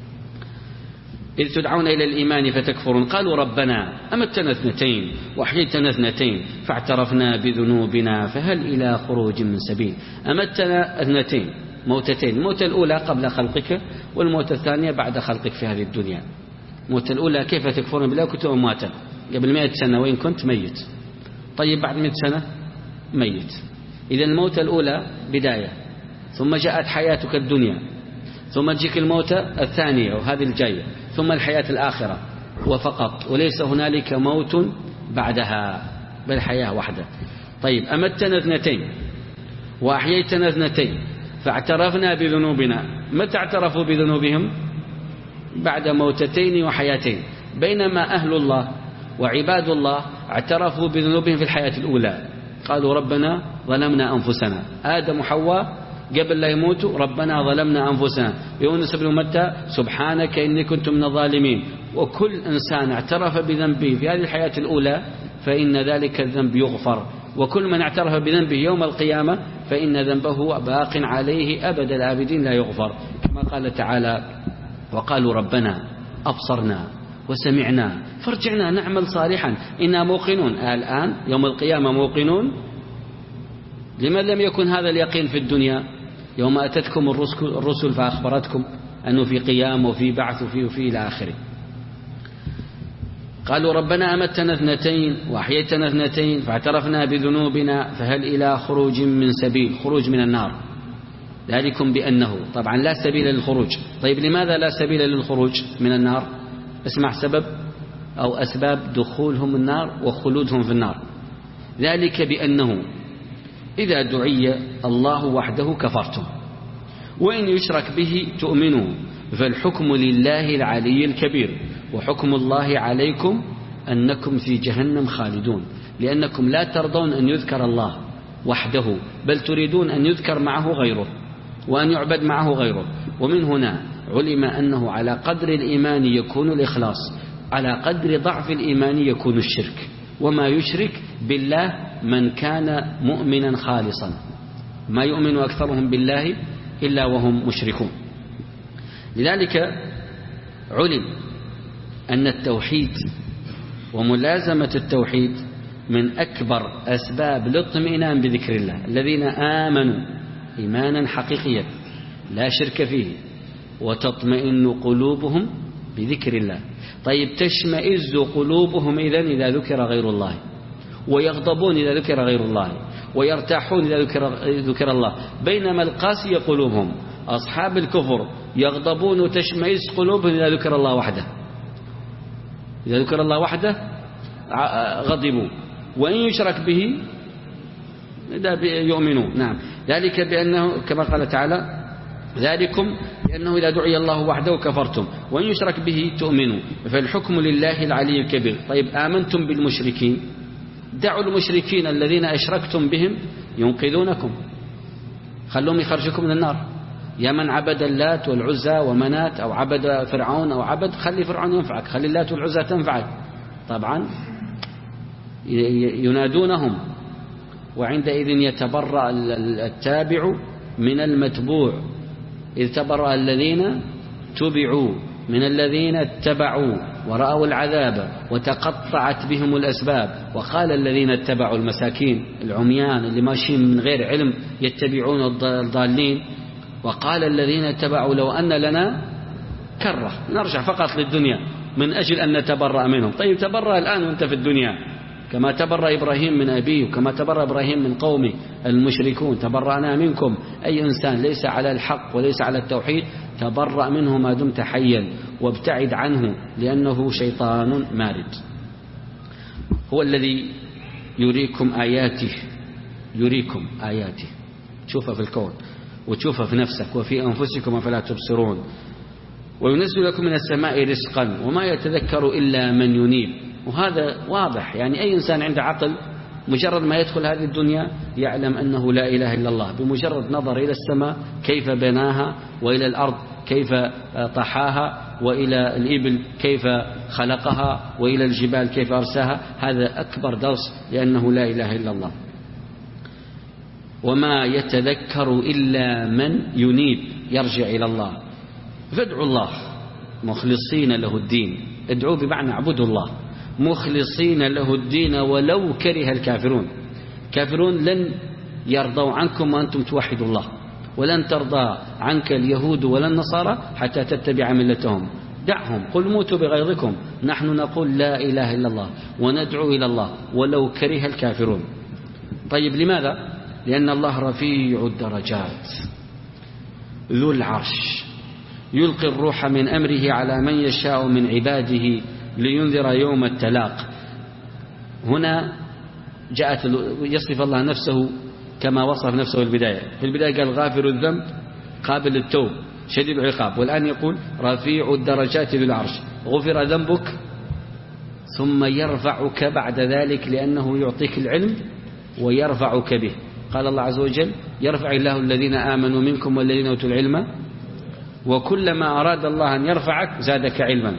إذ تدعون إلى الإيمان فتكفرون قالوا ربنا أمتنا اثنتين وأحييتنا اثنتين فاعترفنا بذنوبنا فهل إلى خروج من سبيل. أمتنا اثنتين، موتتين، الموتة الأولى قبل خلقك، والموتة الثانية بعد خلقك في هذه الدنيا. الموتة الأولى كيف تكفرون بالله كنت أمواتا قبل مئة سنة وإن كنت ميت. طيب بعد مئة سنة ميت. إذا الموتة الأولى بداية، ثم جاءت حياتك الدنيا، ثم تجيك الموت الثانية وهذه الجاية، ثم الحياة الآخرة وفقط، وليس هنالك موت بعدها بل حياة واحدة. طيب أمتنا اثنتين وأحييتنا اثنتين فاعترفنا بذنوبنا، متى اعترفوا بذنوبهم؟ بعد موتتين وحياتين. بينما أهل الله وعباد الله اعترفوا بذنوبهم في الحياة الأولى، قالوا ربنا ظلمنا أنفسنا. آدم وحواء قبل لا يموتوا ربنا ظلمنا أنفسنا. يونس بن متى سبحانك إني كنت من الظالمين. وكل إنسان اعترف بذنبه في هذه الحياة الأولى فإن ذلك الذنب يغفر، وكل من اعترف بذنبه يوم القيامة فإن ذنبه باق عليه أبد الآبدين لا يغفر، كما قال تعالى وقالوا ربنا أبصرنا وسمعنا فارجعنا نعمل صالحا إنا موقنون. الآن يوم القيامة موقنون. لمن لم يكن هذا اليقين في الدنيا؟ يوم أتتكم الرسل فأخبرتكم أنه في قيام وفي بعث وفي وفي إلى آخره. قالوا ربنا أمتنا اثنتين وأحييتنا اثنتين فاعترفنا بذنوبنا فهل إلى خروج من سبيل، خروج من النار. ذلكم بأنه، طبعا لا سبيل للخروج. طيب لماذا لا سبيل للخروج من النار؟ اسمع سبب أو أسباب دخولهم النار وخلودهم في النار. ذلك بأنه إذا دعي الله وحده كفرتم، وإن يشرك به تؤمنوا، فالحكم لله العلي الكبير، وحكم الله عليكم أنكم في جهنم خالدون، لأنكم لا ترضون أن يذكر الله وحده، بل تريدون أن يذكر معه غيره وأن يعبد معه غيره. ومن هنا علم أنه على قدر الإيمان يكون الإخلاص، على قدر ضعف الإيمان يكون الشرك. وما يشرك بالله من كان مؤمنا خالصا، ما يؤمن أكثرهم بالله إلا وهم مشركون. لذلك علم أن التوحيد وملازمة التوحيد من أكبر أسباب الاطمئنان بذكر الله. الذين آمنوا إيمانا حقيقيا لا شرك فيه وتطمئن قلوبهم بذكر الله. طيب تشمئز قلوبهم إذن إذا ذكر غير الله، ويغضبون إذا ذكر غير الله، ويرتاحون إذا ذكر, ذكر الله. بينما القاسية قلوبهم أصحاب الكفر يغضبون وتشمئز قلوبهم إذا ذكر الله وحده، إذا ذكر الله وحده غضبوا، وإن يشرك به يؤمنون. نعم، ذلك بأنه كما قال تعالى ذلكم بأنه إذا دعي الله وحده كفرتم وإن يشرك به تؤمنوا، فالحكم لله العلي الكبير. طيب آمنتم بالمشركين، دعوا المشركين الذين أشركتم بهم ينقذونكم، خلوهم يخرجكم من النار. يا من عبد اللات والعزى ومنات، أو عبد فرعون أو عبد، خلي فرعون ينفعك، خلي اللات والعزى تنفعك. طبعا ينادونهم، وعندئذ يتبرأ التابع من المتبوع، إذ تبرأ الذين تبعوا من الذين اتبعوا ورأوا العذاب وتقطعت بهم الأسباب. وقال الذين اتبعوا، المساكين العميان اللي ماشيين من غير علم يتبعون الضالين، وقال الذين اتبعوا لو أن لنا كرة نرجع فقط للدنيا من أجل أن نتبرأ منهم. طيب تبرأ الآن وأنت في الدنيا، كما تبرأ إبراهيم من أبيه وكما تبرأ إبراهيم من قومه المشركون، تبرأنا منكم. أي إنسان ليس على الحق وليس على التوحيد تبرأ منه ما دمت حيا وابتعد عنه، لأنه شيطان مارد. هو الذي يريكم آياته، يريكم آياته، تشوفها في الكون وتشوفها في نفسك وفي أنفسكم فلا تبصرون. وينزل لكم من السماء رزقا وما يتذكر إلا من ينيب. وهذا واضح، يعني أي إنسان عنده عقل مجرد ما يدخل هذه الدنيا يعلم أنه لا إله إلا الله، بمجرد نظر إلى السماء كيف بناها، وإلى الأرض كيف طحاها، وإلى الإبل كيف خلقها، وإلى الجبال كيف أرساها. هذا أكبر درس، لأنه لا إله إلا الله. وما يتذكر إلا من ينيب، يرجع إلى الله. فادعوا الله مخلصين له الدين، ادعوا بمعنى اعبدوا الله مخلصين له الدين ولو كره الكافرون. كافرون لن يرضوا عنكم وأنتم توحدوا الله، ولن ترضى عنك اليهود ولا النصارى حتى تتبع ملتهم. دعهم، قل موتوا بغيظكم، نحن نقول لا إله إلا الله وندعو إلى الله ولو كره الكافرون. طيب لماذا؟ لأن الله رفيع الدرجات، ذو العرش يلقي الروح من أمره على من يشاء من عباده لينذر يوم التلاق. هنا جاءت يصف الله نفسه كما وصف نفسه في البداية. في البداية قال غافر الذنب قابل للتوب شديد العقاب، والآن يقول رفيع الدرجات ذو العرش. غفر ذنبك ثم يرفعك بعد ذلك لأنه يعطيك العلم ويرفعك به. قال الله عز وجل يرفع الله الذين آمنوا منكم والذين أوتوا العلم، وكلما أراد الله أن يرفعك زادك علما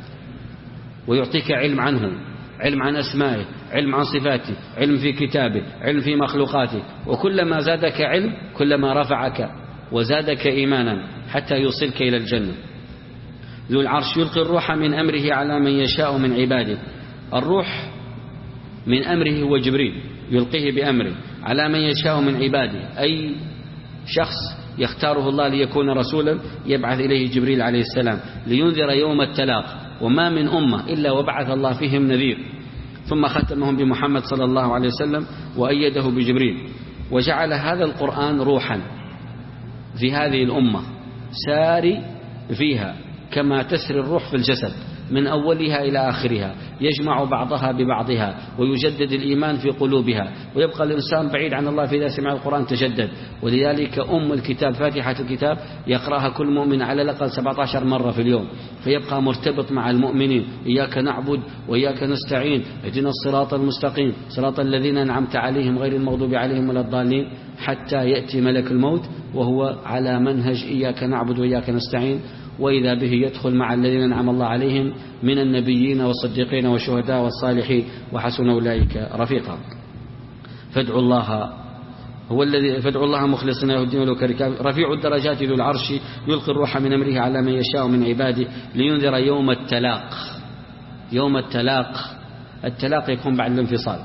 ويعطيك علم عنه، علم عن أسمائه، علم عن صفاته، علم في كتابه، علم في مخلوقاته. وكلما زادك علم كلما رفعك وزادك إيمانا حتى يوصلك إلى الجنة. ذو العرش يلقي الروح من أمره على من يشاء من عباده. الروح من أمره هو جبريل يلقيه بأمره على من يشاء من عباده، أي شخص يختاره الله ليكون رسولا يبعث إليه جبريل عليه السلام لينذر يوم التلاق. وما من أمة إلا وبعث الله فيهم نذير، ثم ختمهم بمحمد صلى الله عليه وسلم وأيده بجبريل، وجعل هذا القرآن روحا في هذه الأمة ساري فيها كما تسري الروح في الجسد من أولها إلى آخرها، يجمع بعضها ببعضها ويجدد الإيمان في قلوبها، ويبقى الإنسان بعيد عن الله فإذا سمع القرآن تجدد. ولذلك أم الكتاب فاتحة الكتاب يقرأها كل مؤمن على الأقل سبعة عشر مرة في اليوم، فيبقى مرتبط مع المؤمنين. إياك نعبد وإياك نستعين اهدنا الصراط المستقيم صراط الذين أنعمت عليهم غير المغضوب عليهم ولا الضالين، حتى يأتي ملك الموت وهو على منهج إياك نعبد وإياك نستعين، وإذا به يدخل مع الذين أنعم الله عليهم من النبيين والصديقين والشهداء والصالحين وحسن أولئك رفيقا. فادعوا الله هو الذي فادعوا الله مخلصين له الدين ولو كره الكافرون. رفيع الدرجات ذو العرش يلقي الروح من أمره على من يشاء من عباده لينذر يوم التلاق. يوم التلاق، التلاق يكون بعد الانفصال،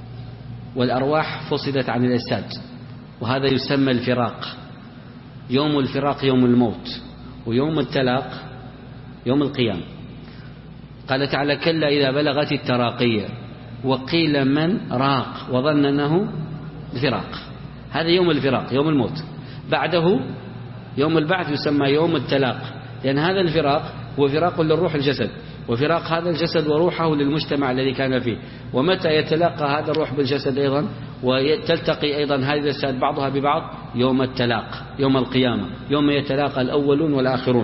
والأرواح فصلت عن الأجساد، وهذا يسمى الفراق. يوم الفراق يوم الموت، ويوم التلاق يوم القيامة. قال تعالى كلا إذا بلغت التراقية وقيل من راق وظن أنه الفراق. هذا يوم الفراق يوم الموت. بعده يوم البعث يسمى يوم التلاق، لأن هذا الفراق هو فراق للروح الجسد، وفراق هذا الجسد وروحه للمجتمع الذي كان فيه. ومتى يتلاقى هذا الروح بالجسد أيضا وتلتقي أيضا هذه الأجساد بعضها ببعض؟ يوم التلاق يوم القيامة، يوم يتلاقى الأولون والآخرون.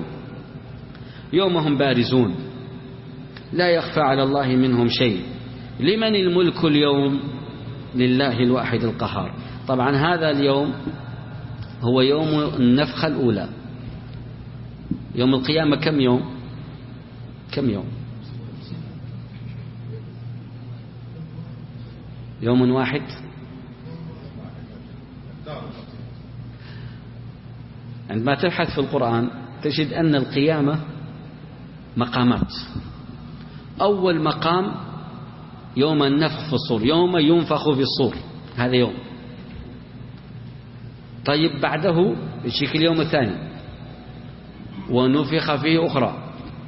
يوم هم بارزون لا يخفى على الله منهم شيء. لمن الملك اليوم؟ لله الواحد القهار. طبعا هذا اليوم هو يوم النفخة الأولى. يوم القيامة كم يوم؟ كم يوم؟ يوم واحد. عندما تبحث في القرآن تجد أن القيامة مقامات. أول مقام يوم النفخ في الصور، يوم ينفخ في الصور، هذا يوم. طيب بعده يجيك اليوم الثاني ونفخ فيه أخرى،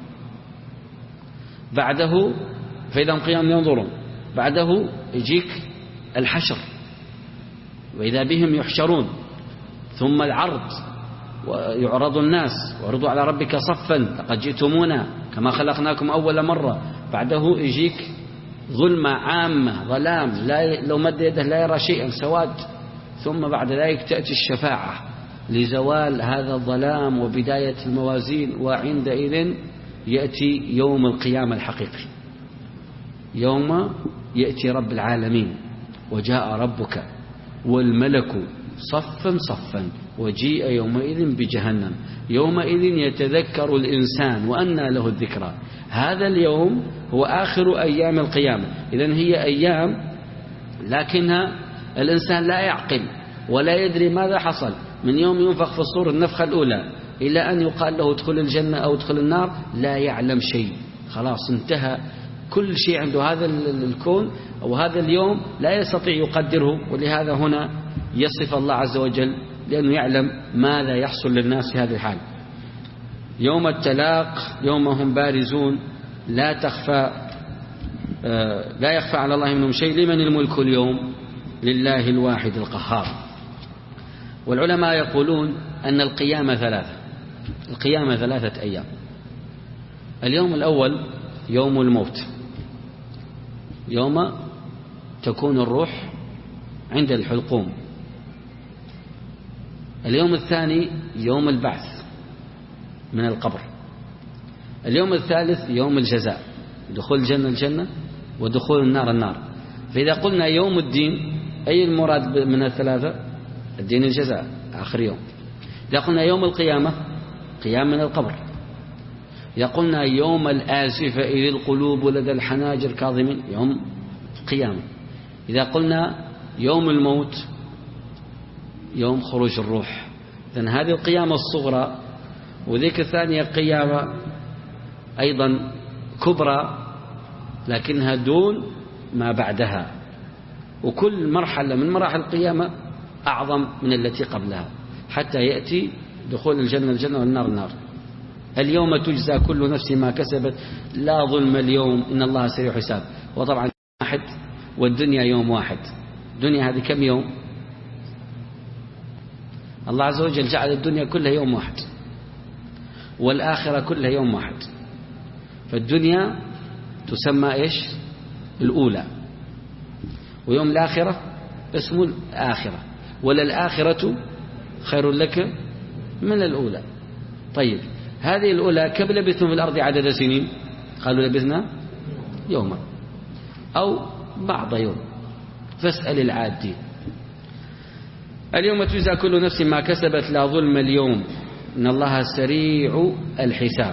بعده فإذا هم قيام ينظرون، بعده يجيك الحشر وإذا بهم يحشرون، ثم العرض ويعرض الناس وعرضوا على ربك صفا لقد جئتمونا كما خلقناكم أول مرة. بعده يجيك ظلمة عامة ظلام لا لو مد يده لا يرى شيئا سواد. ثم بعد ذلك تأتي الشفاعة لزوال هذا الظلام وبداية الموازين، وعندئذ يأتي يوم القيامة الحقيقي، يوم يأتي رب العالمين وجاء ربك والملك صفا صفا وجيء يومئذ بجهنم يومئذ يتذكر الإنسان وأنى له الذكرى. هذا اليوم هو آخر أيام القيامة. إذن هي أيام لكنها الإنسان لا يعقل ولا يدري ماذا حصل من يوم ينفخ في الصور النفخة الأولى إلى أن يقال له ادخل الجنة أو ادخل النار، لا يعلم شيء، خلاص انتهى كل شيء عنده. هذا الكون أو هذا اليوم لا يستطيع يقدره، ولهذا هنا يصف الله عز وجل لأنه يعلم ماذا يحصل للناس في هذه الحال. يوم التلاق يوم هم بارزون لا تخفى آه لا يخفى على الله منهم شيء. لمن الملك اليوم؟ لله الواحد القهار. والعلماء يقولون أن القيامة ثلاثة القيامة ثلاثة أيام. اليوم الأول يوم الموت، يوم تكون الروح عند الحلقوم. اليوم الثاني يوم البعث من القبر. اليوم الثالث يوم الجزاء، دخول الجنة الجنة ودخول النار النار. فإذا قلنا يوم الدين، أي المراد من الثلاثة؟ الدين الجزاء آخر يوم. إذا قلنا يوم القيامة، قيام من القبر. إذا قلنا يوم الآزفة إذ القلوب لدى الحناجر كاظمين، يوم قيامة. إذا قلنا يوم الموت، يوم خروج الروح. إذن هذه القيامة الصغرى، وذيك الثانية قيامة أيضا كبرى لكنها دون ما بعدها، وكل مرحلة من مراحل القيامة أعظم من التي قبلها حتى يأتي دخول الجنة الجنة والنار النار. اليوم تجزى كل نفس ما كسبت لا ظلم اليوم إن الله سريع حساب. وطبعا واحد والدنيا يوم واحد. الدنيا هذه كم يوم؟ الله عز وجل جعل الدنيا كلها يوم واحد، والآخرة كلها يوم واحد. فالدنيا تسمى إيش؟ الأولى، ويوم الآخرة اسمه الآخرة، ولا الآخرة خير لك من الأولى. طيب هذه الأولى كم لبثتم في الأرض عدد سنين؟ قالوا لبثنا يوما أو بعض يوم فاسأل العادين. اليوم تجزى كل نفس ما كسبت لا ظلم اليوم إن الله سريع الحساب.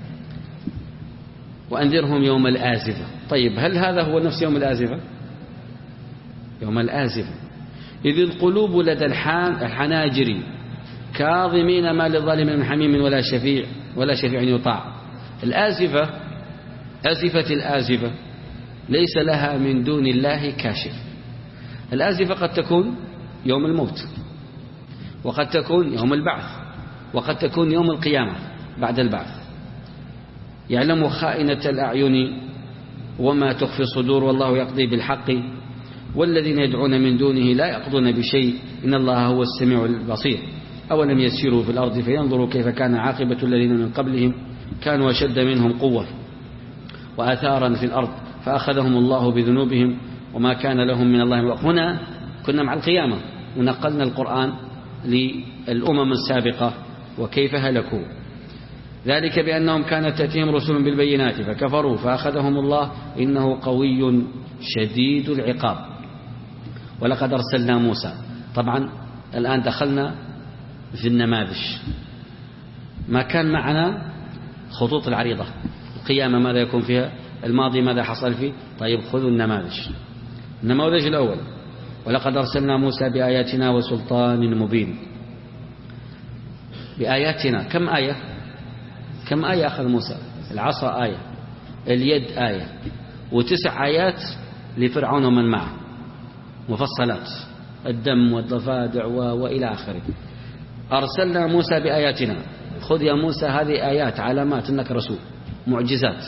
وأنذرهم يوم الآزفة. طيب هل هذا هو نفس يوم الآزفة؟ يوم الآزفة إذ القلوب لدى الحناجر كاظمين ما للظالم من حميم ولا شفيع ولا شفيع يطاع. الآزفة، آزفة الآزفة ليس لها من دون الله كاشف. الآزفة قد تكون يوم الموت، وقد تكون يوم البعث، وقد تكون يوم القيامة بعد البعث. يعلم خائنة الأعين وما تخفي الصدور والله يقضي بالحق والذين يدعون من دونه لا يقضون بشيء إن الله هو السميع البصير. أولم يسيروا في الأرض فينظروا كيف كان عاقبة الذين من قبلهم كانوا أشد منهم قوة وآثارا في الأرض فأخذهم الله بذنوبهم وما كان لهم من الله من. هنا كنا مع القيامة ونقلنا القرآن للأمم السابقة وكيف هلكوا. ذلك بأنهم كانت تأتيهم رسل بالبينات فكفروا فأخذهم الله إنه قوي شديد العقاب. ولقد أرسلنا موسى. طبعا الآن دخلنا في النماذج. ما كان معنا خطوط العريضة، القيامة ماذا يكون فيها، الماضي ماذا حصل فيه. طيب خذوا النماذج. النموذج الأول ولقد أرسلنا موسى بآياتنا وسلطان مبين. بآياتنا كم آية؟ كم آية أخذ موسى؟ العصا آية، اليد آية، وتسع آيات لفرعون ومن معه مفصلات، الدم والضفادع وإلى آخره. أرسلنا موسى بآياتنا. خذ يا موسى هذه آيات، علامات أنك رسول، معجزات.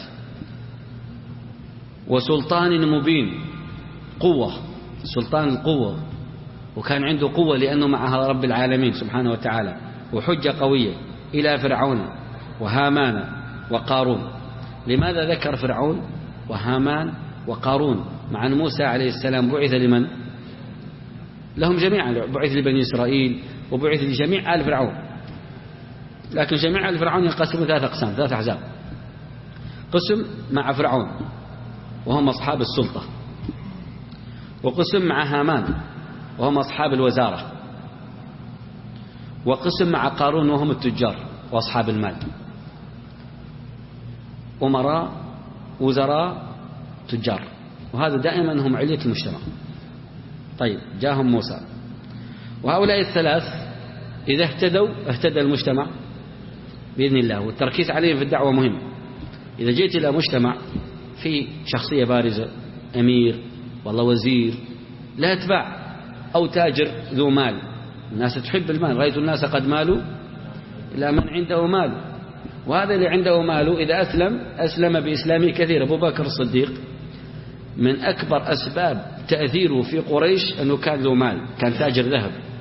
وسلطان مبين، قوة، سلطان القوة، وكان عنده قوة لأنه مع رب العالمين سبحانه وتعالى، وحجة قوية إلى فرعون وهامان وقارون. لماذا ذكر فرعون وهامان وقارون مع أن موسى عليه السلام بعث لمن؟ لهم جميعا، بعث لبني إسرائيل وبعث لجميع آل فرعون. لكن جميع آل فرعون ينقسموا ثلاث أقسام، ثلاث أحزاب. قسم مع فرعون وهم أصحاب السلطة، وقسم مع هامان وهم أصحاب الوزارة، وقسم مع قارون وهم التجار وأصحاب المال، أمراء وزراء تجار، وهذا دائما هم علية المجتمع. طيب جاءهم موسى، وهؤلاء الثلاث إذا اهتدوا اهتدى المجتمع بإذن الله، والتركيز عليهم في الدعوة مهم. إذا جئت إلى مجتمع في شخصية بارزة، أمير والله وزير، لا أتباع، أو تاجر ذو مال، الناس تحب المال، رأيت الناس قد مالوا إلى من عنده مال. وهذا اللي عنده ماله إذا أسلم أسلم بإسلامه كثير. أبو بكر الصديق من أكبر أسباب تأثيره في قريش أنه كان ذو مال، كان تاجر ذهب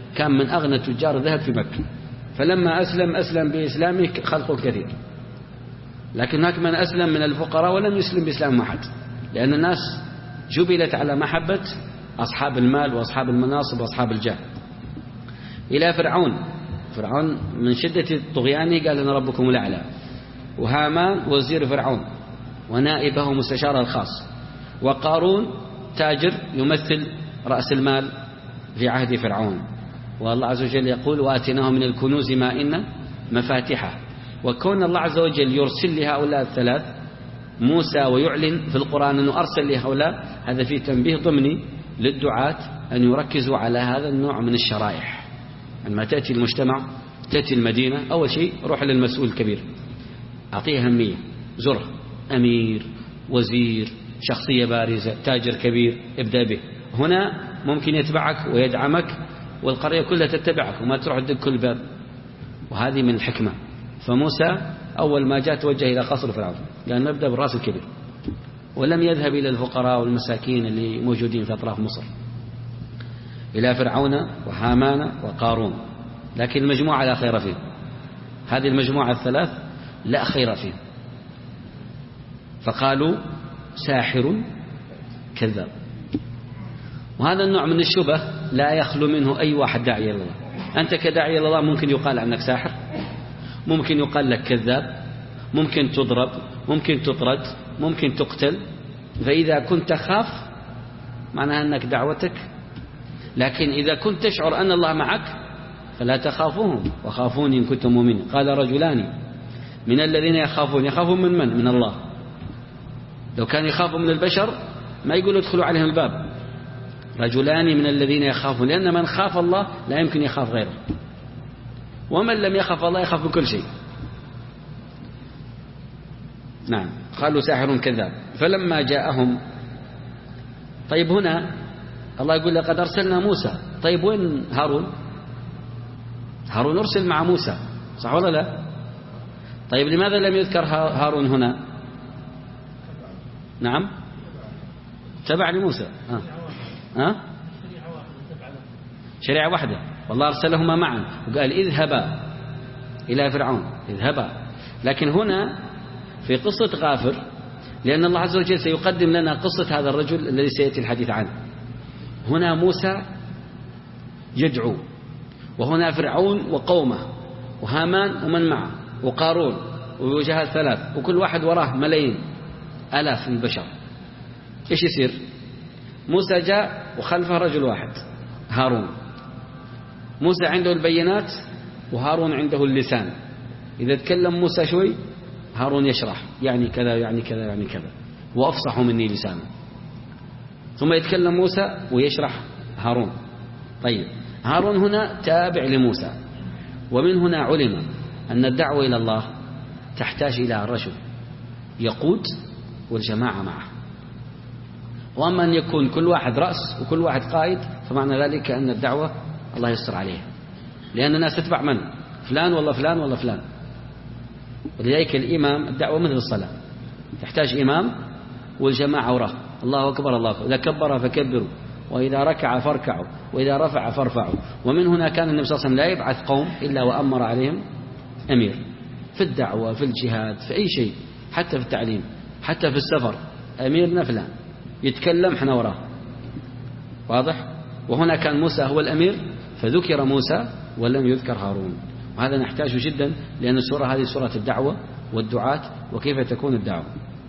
كان من أغنى تجار الذهب في مكة، فلما أسلم أسلم بإسلامه خلق كثير، لكن هناك من أسلم من الفقراء ولم يسلم بإسلام أحد، لأن الناس جبلت على محبة أصحاب المال وأصحاب المناصب وأصحاب الجاه. إلى فرعون، فرعون من شدة طغيانه قال أنا ربكم الأعلى، وهامان وزير فرعون ونائبه مستشار الخاص، وقارون تاجر يمثل رأس المال في عهد فرعون. والله عز وجل يقول وآتيناه من الكنوز ما إن مفاتحه. وكون الله عز وجل يرسل لهؤلاء الثلاث موسى ويعلن في القرآن أنه أرسل لهؤلاء، هذا فيه تنبيه ضمني للدعاة أن يركزوا على هذا النوع من الشرائح. عندما تأتي المجتمع، تأتي المدينة، أول شيء روح للمسؤول الكبير، أعطيه أهمية، زره، أمير، وزير، شخصية بارزة، تاجر كبير، ابدأ به. هنا ممكن يتبعك ويدعمك والقرية كلها تتبعك وما تروح تدق كل باب، وهذه من الحكمة. فموسى أول ما جاء توجه إلى قصر فرعون، قال نبدأ بالرأس الكبير، ولم يذهب إلى الفقراء والمساكين اللي موجودين في أطراف مصر، إلى فرعون وهامان وقارون. لكن المجموعة لا خير فيه، هذه المجموعة الثلاث لا خير فيه، فقالوا ساحر كذاب. وهذا النوع من الشبه لا يخلو منه أي واحد داعي إلى الله. أنت كداعي إلى الله ممكن يقال عنك ساحر، ممكن يقال لك كذاب، ممكن تضرب، ممكن تطرد، ممكن تقتل. فإذا كنت تخاف معناها أنك دعوتك، لكن إذا كنت تشعر أن الله معك فلا تخافوهم وخافوني إن كنتم مؤمنين. قال رجلان من الذين يخافون، يخافون من من؟ من الله. لو كان يخافوا من البشر ما يقول ادخلوا عليهم الباب. رجلان من الذين يخافون، لأن من خاف الله لا يمكن يخاف غيره، ومن لم يخاف الله يخاف من كل شيء. نعم، قالوا ساحر كذاب. فلما جاءهم، طيب هنا الله يقول لقد أرسلنا موسى، طيب وين هارون؟ هارون أرسل مع موسى صح ولا لا؟ طيب لماذا لم يذكر هارون هنا؟ نعم، تبع لموسى. ها ها شريعة واحدة، والله أرسلهما معا وقال اذهبا إلى فرعون، اذهبا. لكن هنا في قصة غافر، لأن الله عز وجل سيقدم لنا قصة هذا الرجل الذي سيأتي الحديث عنه. هنا موسى يدعو، وهنا فرعون وقومه، وهامان ومن معه، وقارون، ووجهات ثلاث، وكل واحد وراه ملايين آلاف من البشر. إيش يصير؟ موسى جاء وخلفه رجل واحد هارون. موسى عنده البينات وهارون عنده اللسان. إذا تكلم موسى شوي هارون يشرح، يعني كذا يعني كذا يعني كذا، وأفصح مني لسانه. ثم يتكلم موسى ويشرح هارون. طيب هارون هنا تابع لموسى. ومن هنا علم أن الدعوة إلى الله تحتاج إلى رجل يقود والجماعة معه. وأما أن يكون كل واحد رأس وكل واحد قائد فمعنى ذلك أن الدعوة الله يستر عليها، لأن الناس تتبع من؟ فلان والله فلان والله فلان. ولذلك الإمام، الدعوة مثل الصلاة، تحتاج إمام والجماعة وراه. الله أكبر الله أكبر، إذا كبر فكبروا، وإذا ركع فاركعوا، وإذا رفع فارفعوا. ومن هنا كان النبي صلى الله عليه وسلم لا يبعث قوم إلا وأمر عليهم أمير، في الدعوة، في الجهاد، في أي شيء، حتى في التعليم، حتى في السفر. أميرنا فلان يتكلم احنا وراه، واضح؟ وهنا كان موسى هو الأمير فذكر موسى ولم يذكر هارون. وهذا نحتاجه جدا، لأن السورة هذه سورة الدعوة والدعاة وكيف تكون الدعوة.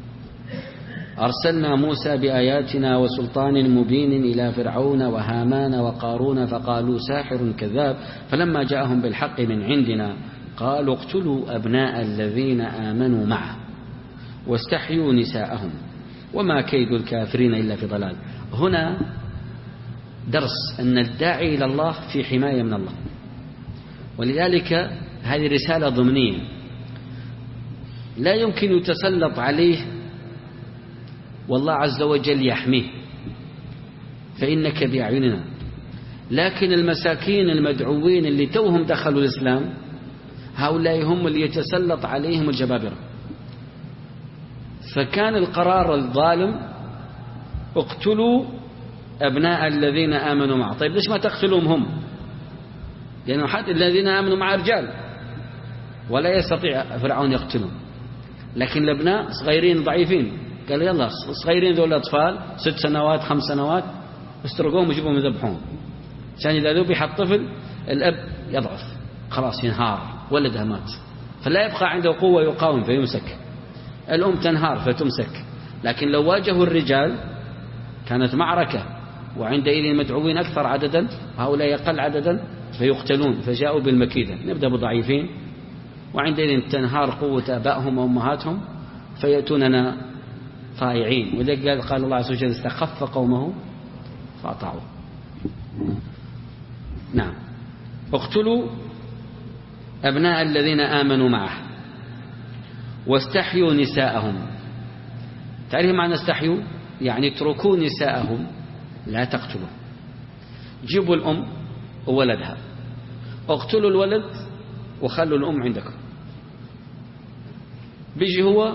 أرسلنا موسى بآياتنا وسلطان مبين إلى فرعون وهامان وقارون فقالوا ساحر كذاب فلما جاءهم بالحق من عندنا قالوا اقتلوا أبناء الذين آمنوا معه واستحيوا نساءهم وما كيد الكافرين إلا في ضلال. هنا درس أن الداعي إلى الله في حماية من الله، ولذلك هذه رسالة ضمنية لا يمكن يتسلط عليه والله عز وجل يحميه، فإنك بأعيننا. لكن المساكين المدعوين اللي توهم دخلوا الإسلام هؤلاء هم اللي يتسلط عليهم الجبابرة. فكان القرار الظالم اقتلوا أبناء الذين آمنوا معه. طيب ليش ما تقتلهم هم؟ لأنه حتى الذين آمنوا مع رجال ولا يستطيع فرعون يقتلهم، لكن الأبناء صغيرين ضعيفين، قال يلا صغيرين ذول الأطفال ست سنوات خمس سنوات استرقوهم وجيبهم يذبحون، عشان إذا ذبح حط طفل الأب يضعف خلاص ينهار ولدها مات، فلا يبقى عنده قوة يقاوم فيمسك، الأم تنهار فتمسك. لكن لو واجهوا الرجال كانت معركة، وعندئذ مدعوين أكثر عددا وهؤلاء أقل عددا فيقتلون، فجاءوا بالمكيدة، نبدأ بضعيفين وعندئذ تنهار قوة آبائهم وأمهاتهم فيأتوننا طائعين. ولذلك قال الله عز وجل استخف قومه فأطاعوه. نعم. اقتلوا أبناء الذين آمنوا معه واستحيوا نساءهم. تعرف معنى استحيوا؟ يعني اتركوا نساءهم لا تقتلوا، جيبوا الأم وولدها، اقتلوا الولد وخلوا الأم عندكم. بيجي هو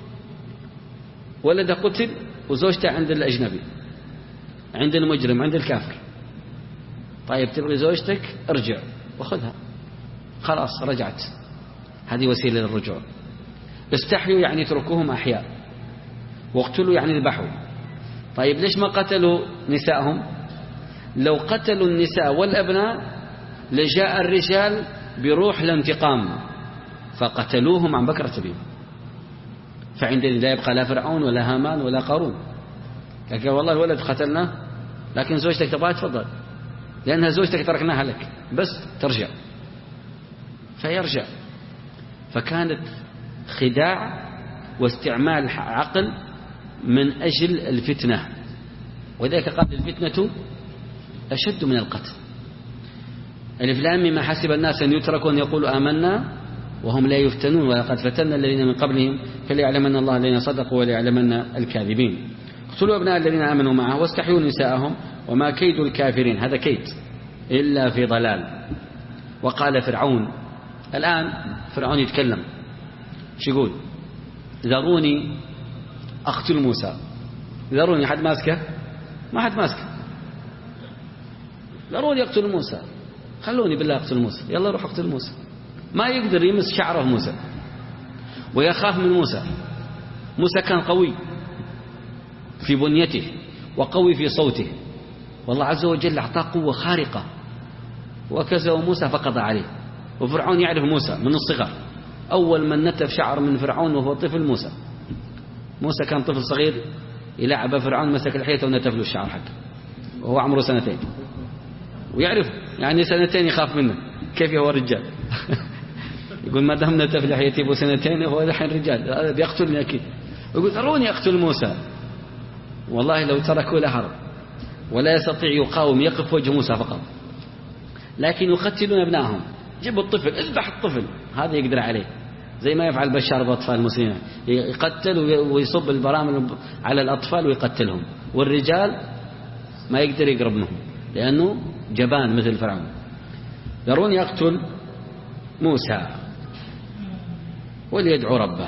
ولده قتل وزوجته عند الأجنبي، عند المجرم، عند الكافر. طيب تبغي زوجتك ارجع وخذها، خلاص رجعت، هذه وسيلة للرجوع. استحيوا يعني تركوهم أحياء، واقتلوا يعني ذبحوا. طيب ليش ما قتلوا نساءهم؟ لو قتلوا النساء والأبناء لجاء الرجال بروح الانتقام فقتلوهم عن بكرة بهم، فعندئذ لا يبقى لا فرعون ولا هامان ولا قارون. لكن والله الولد قتلناه لكن زوجتك تبغى تفضل، لأنها زوجتك تركناها لك بس ترجع، فيرجع. فكانت خداع واستعمال عقل من أجل الفتنة، وذلك قال الفتنة أشد من القتل. ألف لام مما حسب الناس أن يتركوا أن يقولوا آمنا وهم لا يفتنون ولقد فتنا الذين من قبلهم فليعلمن الله الذين صدقوا وليعلمن الكاذبين. اقتلوا أبناء الذين آمنوا معه واستحيوا نساءهم وما كيد الكافرين، هذا كيد إلا في ضلال. وقال فرعون، الآن فرعون يتكلم، شو يقول؟ ذروني أقتل موسى. ذروني، حد ماسكه؟ ما حد ماسكه. ذروني أقتل موسى، خلوني بالله أقتل موسى، يلا روح أقتل موسى. ما يقدر يمس شعره موسى ويخاف من موسى. موسى كان قوي في بنيته وقوي في صوته، والله عز وجل أعطاه قوة خارقة، وكزه موسى فقضى عليه. وفرعون يعرف موسى من الصغر، أول من نتف شعر من فرعون وهو طفل موسى. موسى كان طفل صغير يلعب فرعون، مسك الحيطة ونتف له الشعر حقه وهو عمره سنتين، ويعرف يعني سنتين يخاف منه، كيف هو رجال. يقول ما دام نتف لحيتي ابو سنتين هو الحين رجال، هذا بيقتلني أكيد. يقول ذروني أقتل موسى. والله لو تركوا لهرب، ولا يستطيع يقاوم، يقف وجه موسى فقط. لكن يقتلون ابنائهم، جيبوا الطفل، اذبح الطفل، هذا يقدر عليه، زي ما يفعل بشار بأطفال المسلمين، يقتل ويصب البرامل على الأطفال ويقتلهم، والرجال ما يقدر يقرب منهم لأنه جبان مثل فرعون. ذروني يقتل موسى وليدعو ربه.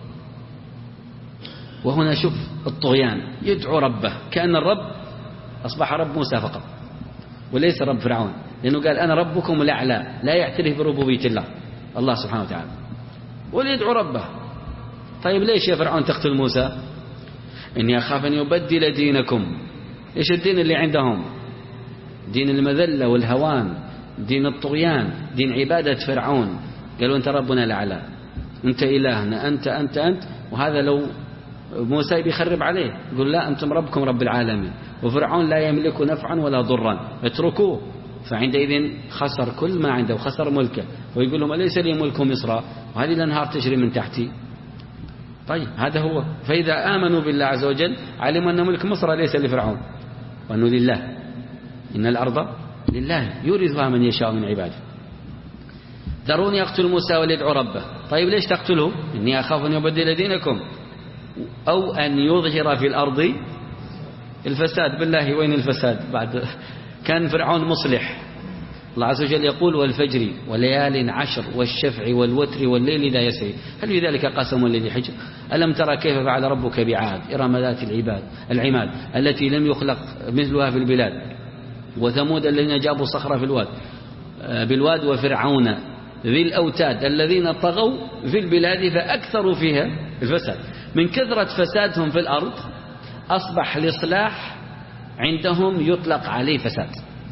وهنا شوف الطغيان، يدعو ربه، كأن الرب أصبح رب موسى فقط وليس رب فرعون، لأنه قال أنا ربكم الأعلى، لا يعترف بربوبية الله الله سبحانه وتعالى، وليدعو ربه. طيب ليش يا فرعون تقتل موسى؟ إني أخاف أن يبدل دينكم. إيش الدين اللي عندهم؟ دين المذلة والهوان، دين الطغيان، دين عبادة فرعون. قالوا أنت ربنا الأعلى، أنت إلهنا، أنت أنت أنت وهذا لو موسى بيخرب عليه يقول لا أنتم ربكم رب العالمين، وفرعون لا يملك نفعا ولا ضرا، اتركوه. فعندئذ خسر كل ما عنده وخسر ملكه، ويقول لهم أليس لي ملك مصر وهذه الأنهار تجري من تحتي. طيب هذا هو. فإذا آمنوا بالله عز وجل علموا أن ملك مصر ليس لفرعون وأنه لله، إن الأرض لله يورثها من يشاء من عباده. ذروني أقتل موسى وليدعو ربه. طيب ليش تقتله؟ إني أخاف أن يبدل دينكم أو أن يظهر في الأرض الفساد. بالله وين الفساد بعد؟ كان فرعون مصلح. الله عز وجل يقول والفجر وليال عشر والشفع والوتر والليل إذا يسري هل في ذلك قسم لذي حجر؟ ألم ترى كيف فعل ربك بعاد إرم ذات العباد العماد التي لم يخلق مثلها في البلاد وثمود الذين جابوا صخرة في الواد بالواد وفرعون ذي الأوتاد الذين طغوا في البلاد فأكثروا فيها الفساد. من كثرة فسادهم في الأرض أصبح الإصلاح عندهم يطلق عليه فساد،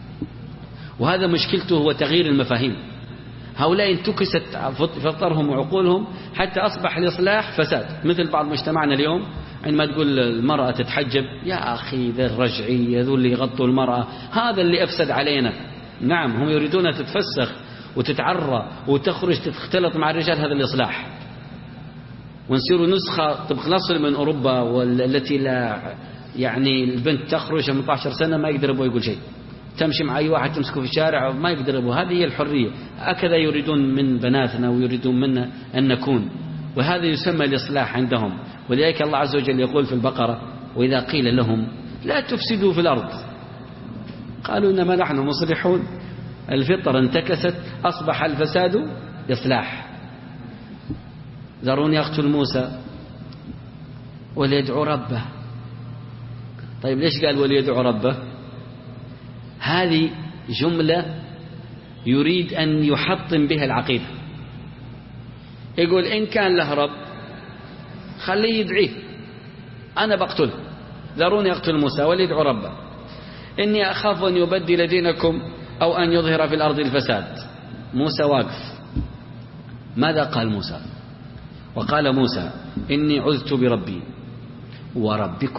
وهذا مشكلته هو تغيير المفاهيم. هؤلاء انتكست فطرهم وعقولهم حتى أصبح الإصلاح فساد. مثل بعض مجتمعنا اليوم عندما تقول المرأة تتحجب، يا أخي ذا الرجعية ذو اللي يغطوا المرأة، هذا اللي أفسد علينا. نعم، هم يريدون تتفسخ وتتعرى وتخرج تختلط مع الرجال، هذا الإصلاح، ونصيروا نسخة طبق نصل من أوروبا، والتي لا يعني البنت تخرج ثمانية عشر سنة ما يقدر أبوه يقول شيء، تمشي مع أي واحد تمسكه في الشارع ما يقدر أبوه. هذه هي الحرية، هكذا يريدون من بناتنا ويريدون منا أن نكون، وهذا يسمى الإصلاح عندهم. ولذلك الله عز وجل يقول في البقرة: وإذا قيل لهم لا تفسدوا في الأرض قالوا إنما نحن مصلحون. الفطرة انتكست، أصبح الفساد إصلاح. ذروني أقتل موسى وليدعو ربه. طيب ليش قال وليدعو ربه؟ هذه جملة يريد أن يحطم بها العقيدة. يقول إن كان له رب خليه يدعيه، أنا بقتله، ذروني أقتل موسى وليدعو ربه إني أخاف أن يبدل دينكم أو أن يظهر في الأرض الفساد. موسى واقف، ماذا قال موسى؟ وقال موسى إني عذت بربي وربكم.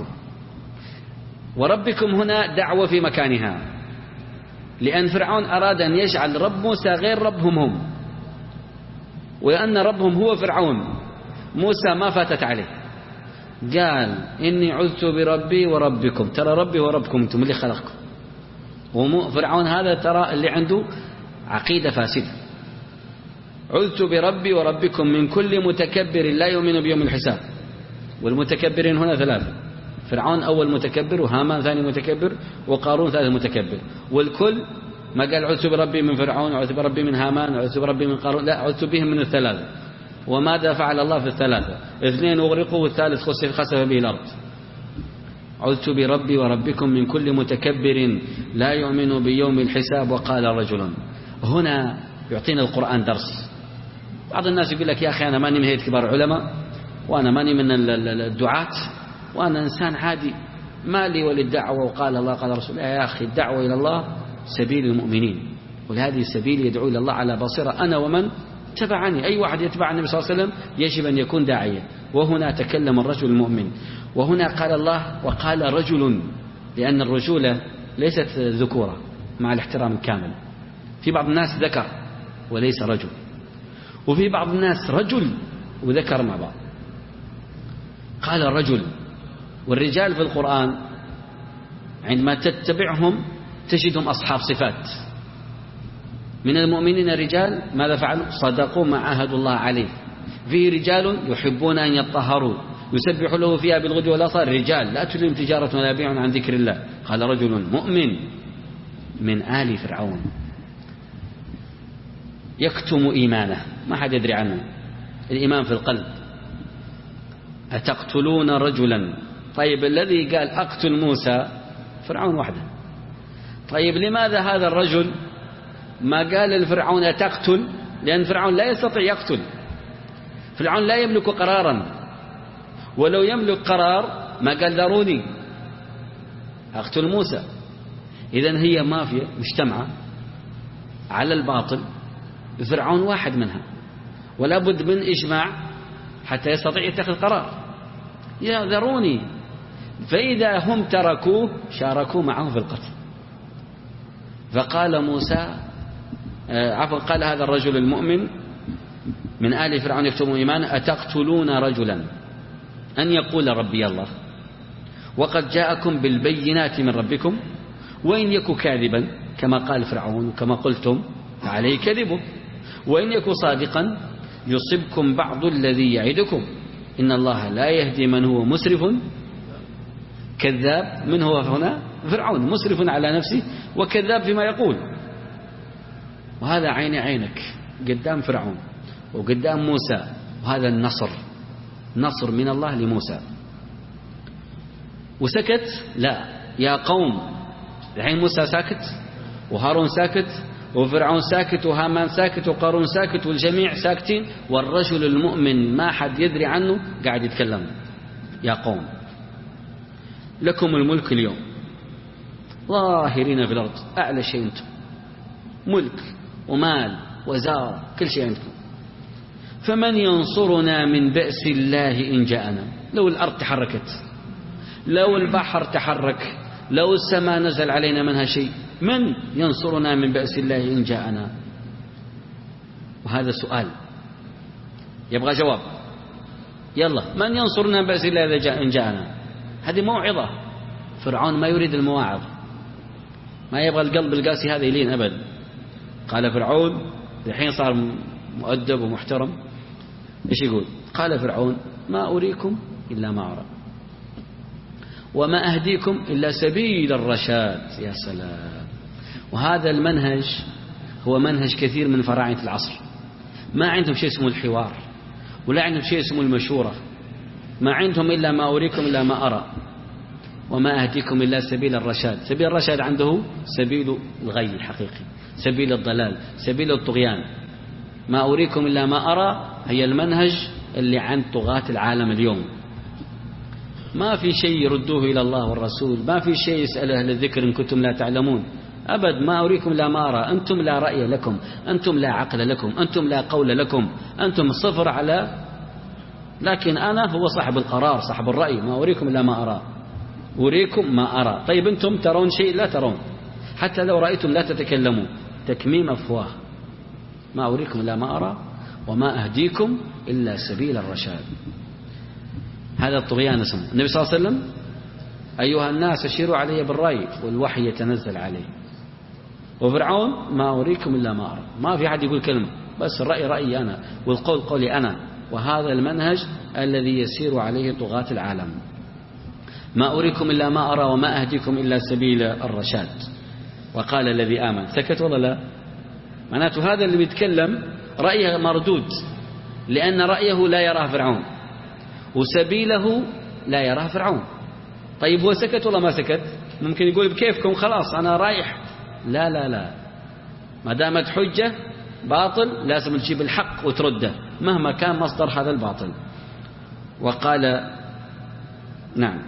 وربكم هنا دعوة في مكانها، لأن فرعون أراد أن يجعل رب موسى غير ربهم هم، ولأن ربهم هو فرعون. موسى ما فاتت عليه، قال إني عذت بربي وربكم. ترى ربي وربكم أنتم اللي خلقكم. وفرعون هذا ترى اللي عنده عقيدة فاسدة. عذت بربي وربكم من كل متكبر لا يؤمن بيوم الحساب. والمتكبرين هنا ثلاثة: فرعون أول متكبر، وهامان ثاني متكبر، وقارون ثالث متكبر. والكل ما قال عذت بربي من فرعون وعذت بربي من هامان وعذت بربي من قارون، لا، عذت بهم من الثلاثة. وماذا فعل الله في الثلاثة؟ اثنين أغرقوا والثالث خسف به الأرض. عذت بربي وربكم من كل متكبر لا يؤمن بيوم الحساب. وقال رجل. هنا يعطينا القرآن درس. بعض الناس يقول لك يا أخي أنا ماني من هيئة كبار العلماء، وأنا ماني من الدعاة، وأنا إنسان عادي، مالي وللدعوة وقال الله قال رسول. يا أخي الدعوة إلى الله سبيل المؤمنين، ولهذه السبيل يدعو إلى الله على بصيرة أنا ومن تبعني. أي واحد يتبع النبي صلى الله عليه وسلم يجب أن يكون داعيا. وهنا تكلم الرجل المؤمن، وهنا قال الله وقال رجل، لأن الرجولة ليست ذكورة مع الاحترام الكامل. في بعض الناس ذكر وليس رجل، وفي بعض الناس رجل وذكر مع بعض. قال الرجل. والرجال في القرآن عندما تتبعهم تجدهم أصحاب صفات. من المؤمنين رجال ماذا فعلوا؟ صدقوا ما عاهدوا الله عليه. فيه رجال يحبون أن يطهروا يسبح له فيها بالغدو والآصال. رجال لا تلهم تجارة ولا بيع عن ذكر الله. قال رجل مؤمن من آل فرعون يكتم إيمانه، ما حد يدري عنه، الإيمان في القلب. أتقتلون رجلا. طيب الذي قال أقتل موسى فرعون وحده. طيب لماذا هذا الرجل ما قال للفرعون أتقتل؟ لأن فرعون لا يستطيع يقتل. فرعون لا يملك قرارا، ولو يملك قرار ما قال داروني أقتل موسى. إذن هي مافيا مجتمعة على الباطل، فرعون واحد منها، ولا بد من إجماع حتى يستطيع يتخذ قرار. يذروني. فإذا هم تركوه شاركوا معه في القتل. فقال موسى عفوا قال هذا الرجل المؤمن من آل فرعون يكتم إيمانه أتقتلون رجلا أن يقول ربي الله وقد جاءكم بالبينات من ربكم وإن يكن كاذبا كما قال فرعون كما قلتم فعليه كذبه وإن يكن صادقا يصبكم بعض الذي يعدكم إن الله لا يهدي من هو مسرف كذاب. من هو هنا؟ فرعون، مسرف على نفسه وكذاب فيما يقول. وهذا عين عينك قدام فرعون وقدام موسى. وهذا النصر، نصر من الله لموسى. وسكت؟ لا، يا قوم. الحين موسى ساكت وهارون ساكت وفرعون ساكت وهامان ساكت وقارون ساكت والجميع ساكتين، والرجل المؤمن ما حد يدري عنه قاعد يتكلم. يا قوم لكم الملك اليوم ظاهرين في الأرض، أعلى شيء أنتم، ملك ومال وزار كل شيء عندكم، فمن ينصرنا من بأس الله إن جاءنا. لو الأرض تحركت، لو البحر تحرك، لو السماء نزل علينا منها شيء، من ينصرنا من بأس الله إن جاءنا؟ وهذا سؤال يبغى جواب. يلا من ينصرنا من بأس الله إذا جاء إن جاءنا؟ هذه موعظة. فرعون ما يريد المواعظ، ما يبغى القلب القاسي هذا يلين أبدا. قال فرعون الحين صار مؤدب ومحترم، إيش يقول؟ قال فرعون ما أريكم إلا ما أرى وما أهديكم إلا سبيل الرشاد. يا سلام. وهذا المنهج هو منهج كثير من فراعنة العصر. ما عندهم شيء اسمه الحوار، ولا عندهم شيء اسمه المشورة، ما عندهم إلا ما أريكم إلا ما أرى وما أهديكم إلا سبيل الرشاد. سبيل الرشاد عنده سبيل الغي الحقيقي، سبيل الضلال، سبيل الطغيان. ما أريكم إلا ما أرى هي المنهج اللي عند طغاة العالم اليوم. ما في شيء يردوه إلى الله والرسول، ما في شيء يسأل أهل الذكر إن كنتم لا تعلمون. أبد. ما أريكم لا ما أرى. أنتم لا رأي لكم، أنتم لا عقل لكم، أنتم لا قول لكم، أنتم صفر على، لكن أنا هو صاحب القرار صاحب الرأي. ما أريكم لا ما أرى، أريكم ما أرى. طيب أنتم ترون شيء لا ترون، حتى لو رأيتم لا تتكلموا، تكميم أفواه. ما أريكم لا ما أرى وما أهديكم إلا سبيل الرشاد. هذا الطغيان اسمه. النبي صلى الله عليه وسلم أيها الناس أشيروا علي بالرأي والوحي يتنزل عليه. وفرعون ما أريكم إلا ما أرى، ما في حد يقول كلمة، بس الرأي رأيي أنا والقول قولي أنا. وهذا المنهج الذي يسير عليه طغاة العالم. ما أريكم إلا ما أرى وما أهديكم إلا سبيل الرشاد. وقال الذي آمن. سكت ولا لا؟ معناته هذا اللي بيتكلم رأيه مردود، لأن رأيه لا يراه فرعون وسبيله لا يراه فرعون. طيب هو سكت ولا ما سكت؟ ممكن يقول بكيفكم خلاص أنا رايح. لا لا لا، ما دامت حجة باطل لازم تجيب الحق وترده مهما كان مصدر هذا الباطل. وقال نعم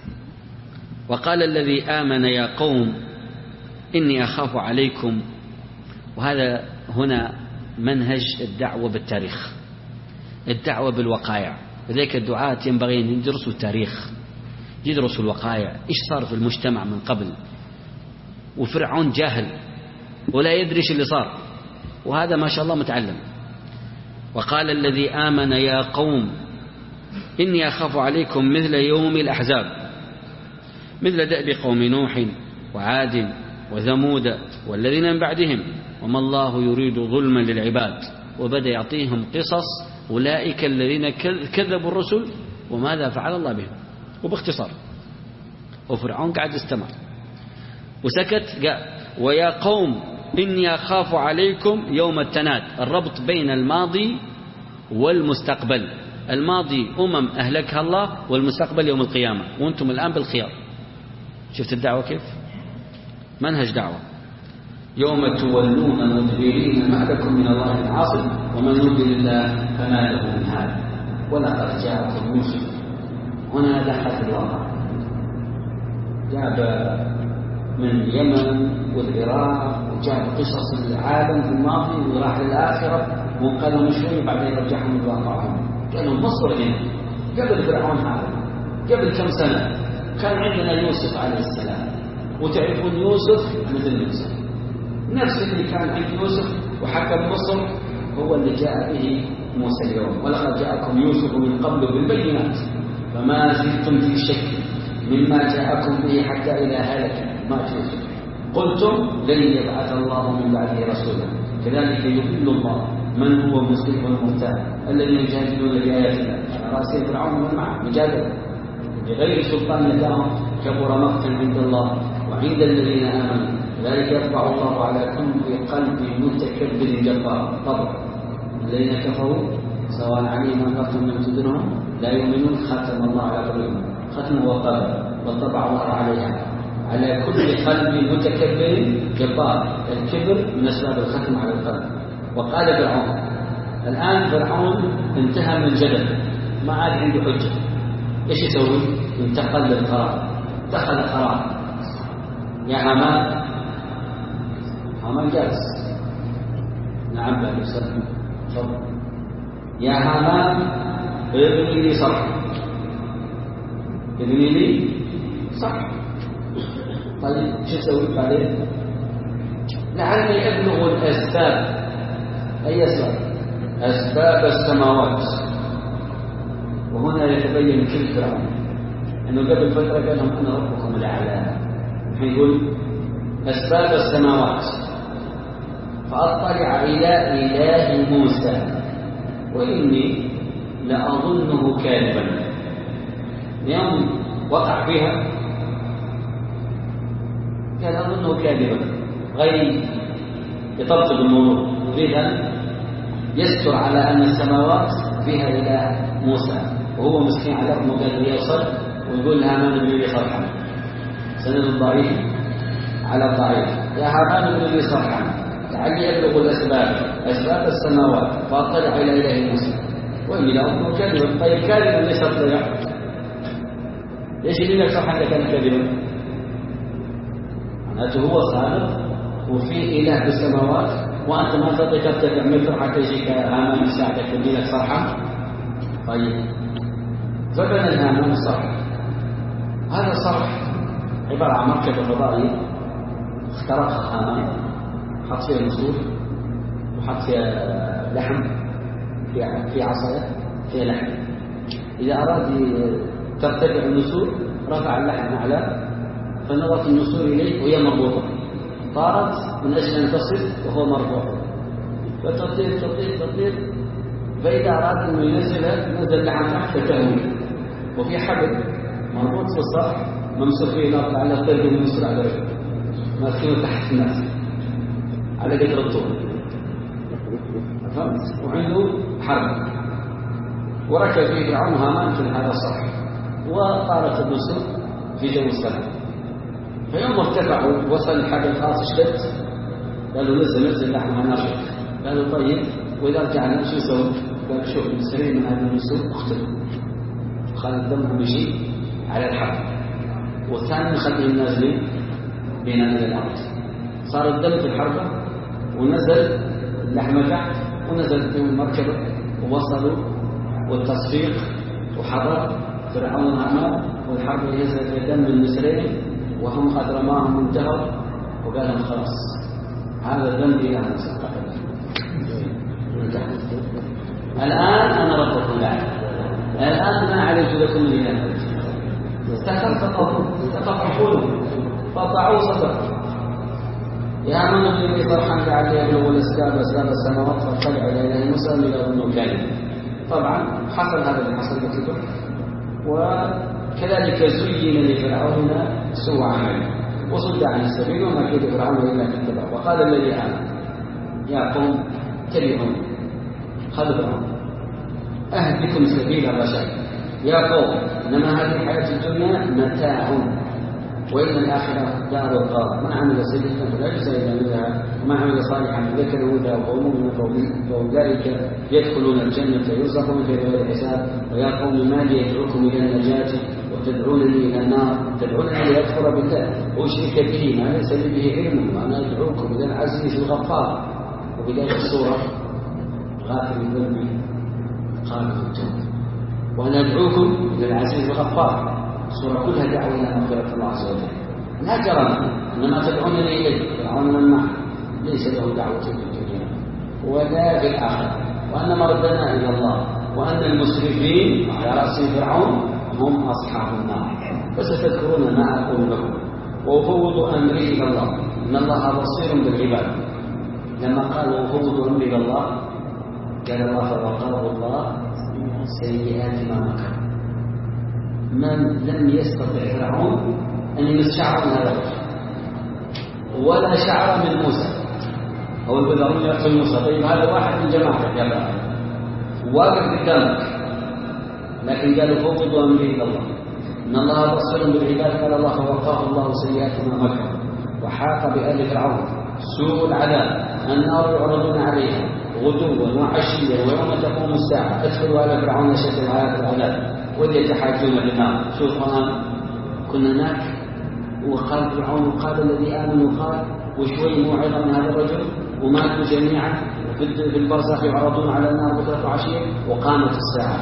وقال الذي آمن يا قوم إني أخاف عليكم. وهذا هنا منهج الدعوة بالتاريخ، الدعوة بالوقائع. لذلك الدعاة ينبغي أن يدرسوا التاريخ، يدرسوا الوقائع، إيش صار في المجتمع من قبل. وفرعون جاهل ولا يدري إيش اللي صار، وهذا ما شاء الله متعلم. وقال الذي آمن يا قوم إني أخاف عليكم مثل يوم الأحزاب، مثل دأب قوم نوح وعاد وثمود والذين من بعدهم وما الله يريد ظلما للعباد. وبدأ يعطيهم قصص أولئك الذين كذبوا الرسل وماذا فعل الله بهم، وباختصار. وفرعون قاعد استمر وسكت. قال ويا قوم إني أخاف عليكم يوم التناد. الربط بين الماضي والمستقبل. الماضي أمم أهلكها الله، والمستقبل يوم القيامة، وأنتم الآن بالخيار. شفت الدعوة كيف؟ منهج دعوة. يوم تولون مدبرين ما لكم من الله من عاصم ومن يضلل الله فما له من هاد. ولقد جاءكم يوسف. هنا دخل في الواقع، جاب من اليمن والعراق وجاب قصص العالم في الماضي وراح للآخرة وقالوا شوي بعدين رجعهم الواقع. قالوا مصر هنا قبل فرعون هذا قبل كم سنة كان عندنا يوسف عليه السلام، وتعرفون يوسف مثل يوسف نفس اللي كان عند يوسف وحكم مصر هو اللي جاء به موسى اليوم. ولقد جاءكم يوسف من قبل بالبينات فما زلتم في شك مما جاءكم به حتى إذا هلك ما يوسف قلتم لن يبعث الله من بعده رسولا كذلك يضل الله من هو مسرف مرتاب الذين يجادلون بآياتنا. على رأس فرعون ومن معه مجادلة بغير سلطان لهم كبر مقتا عند الله وعند الذين آمنوا ذلك يطبع الله على كل قلب متكبر جبار. طبعا الذين كفروا سواء عليهم أنفقتم من تدنهم لا يؤمنون ختم الله على قلوبهم ختم وقبل وطبع الله عليها على كل قلب متكبر جبار. الكبر من أسباب الختم على القلب. وقال فرعون، الآن فرعون انتهى من الجدل، ما عاد عنده حجة. إيش يسوي؟ انتقل للقرار، دخل القرار. يا هامان، هامان جالس، نعم لا يسلم، تفضل. يا هامان ابني لي صرح، ابني لي صرح. طيب شو اسوي بعدين؟ لعلي ابلغ الاسباب. اي اسباب؟ اسباب السماوات. وهنا يتبين كل فرعون انه قبل فتره قال لهم انا ربكم الاعلى، الحين يقول اسباب السماوات فاطلع الى اله موسى واني لاظنه كاذبا. يوم وقع فيها كان أظنه كاذبا، غير يطبطب الموضوع، يريد أن يستر على أن السماوات فيها إله موسى، وهو مسكين على رغم قال يوصل ويقول هامان ابن لي صرحا. سند الضعيف على الضعيف. يا هامان ابن لي صرحا لعلي أبلغ الأسباب أسباب السماوات فأطلع إلى إله موسى وإني لأظنه كاذبا. طيب كاذبا ليس اطلع، ليش يقول لك صرحا إذا كان كاذبا؟ معناته هو خالق وفي إله بالسماوات وأنت ما تستطيع ترتفع متر حتى يجيك هامان يساعدك يدينك صرحا. طيب فبنى الهامان صرح. هذا الصرح عبارة عن مركبة فضائية اخترقها هامان، حط فيها نسور وحط فيها لحم، في عصاية فيها لحم. إذا أراد ترتفع النسور رفع اللحم أعلى فنظرت النسور إليه وهي مربوطة، طارت من أجل أن تصل وهو مربوط، فتطير تطير تطير، فإذا أراد أنه ينزلها نزل لحم تحت فتهوي، وفي حبل مربوط في الصرح ممسوك فيه نار لعله ترجم النسور على رجل ماسكينه تحت الناس على قدر الطول، فهمت؟ وعنده حرب وركب فيه فرعون هامان في هذا الصرح وطارت النسور في جو السماء. فيوم ارتفعوا وصل الحبل خلاص اشتد، قالوا نزل نزل لحمها ناشف. قالوا طيب واذا رجعنا شو نسوي؟ قال شوف نستريح من هذه النسور اختلوا، خلت دمهم يجي على الحبل، والثاني نخليهم نازلين بين الارض. صار الدم في الحربه ونزل اللحمه تحت ونزلت من المركبه ووصلوا والتصفيق وحضر فرعون هامان والحرب ينزل في دم النسرين وهم قد رماهم انتهوا وقال لهم خلاص هذا الذنب إلى موسى. الآن أنا ربكم الأعلى، الآن ما علمت لكم من إله. استخفوا فطعوا صدق. يا من ابن فرحا لعلي أبلغ الأسباب أسباب السماوات فاطلع إلى إله موسى إلى أظنه كاذبا. طبعا حصل هذا اللي حصل بكتبه. وكذلك زين لفرعون سوء عمله وصد عن السبيل وما كيد فرعون إلا كذبه. وقال الذي آمن يا قوم اتبعوني، قال فرعون أهدكم سبيل الرشاد. يا قوم إنما هذه الحياة الدنيا متاع وإن الآخرة دار القرار، من عمل سيئة فلا يجزى إلا مثلها ومن عمل صالحا من ذكر وأنثى وهو مؤمن فأولئك يدخلون الجنة يرزقون في غير حساب. ويا قوم ما لي يدعوكم إلى النجاة وتدعونني إلى النار، تدعونني لأكفر بالله وأشرك به ما ليس لي به علم، وأنا أدعوكم إلى العزيز الغفار. وبداية السورة غافر الذنب قال التوبة، وأنا أدعوكم إلى العزيز الغفار. السورة كلها دعوة إلى مغفرة الله عز وجل، لا جرم إنما تدعونني إليه فرعون من معه ليس له دعوة في الدنيا ولا في الآخرة، وأن مردنا إلى الله، وأن المسرفين على رأس فرعون هم أصحاب النار. فستذكرون ما أقول لكم وأفوض أمري إلى الله إن الله بصير بالعباد. لما قال وأفوض أمري إلى الله قال الله فوقاه الله سيئات ما مكر. من لم يستطع فرعون أن يمس شعر من هذا الرجل ولا شعر من موسى أو البذرون يقتل موسى. طيب هذا واحد من جماعة جماعة واقف قدامك، لكن قالوا فوضوا أمري إلى الله إن الله بصير بالعباد قال الله فوقاه الله سيئات ما مكر. وحاق بآل فرعون سوء العذاب النار يعرضون عليها غدوا وعشيا ويوم تقوم الساعة ادخلوا آل فرعون أشد العذاب وإذ يتحاجون بالنار. شوف القرآن كنا هناك وقال فرعون وقال الذي آمن وقال وشوي موعظة من هذا الرجل وماتوا جميعا في البرزخ يعرضون على النار بكرة وعشيا وقامت الساعة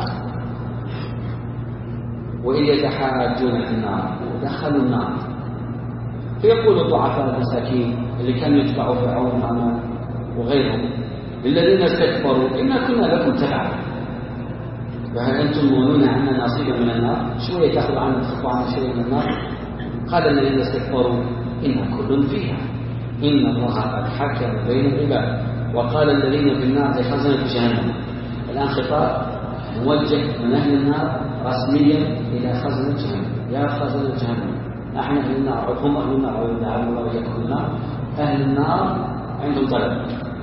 وإذ يتحاجون في النار ودخلوا النار. فيقول الضعفاء المساكين اللي كانوا يتبعوا فرعون وهامان وغيرهم للذين استكبروا إنا كنا لكم تبعا فهل أنتم مولون عنا نصيبا من النار شوية تأخذ عنا تخطوا عنا شيء من النار. قال الذين استكبروا إنا كل فيها إن الله قد حكم بين العباد. وقال الذين في النار لخزنة جهنم. الآن خطاب موجه من أهل النار رسميا إلى خزنة جهنم. يا خزنة جهنم نحن أهل النار هم أهل النار ويدعون الله يكون النار. أهل النار عندهم طلب.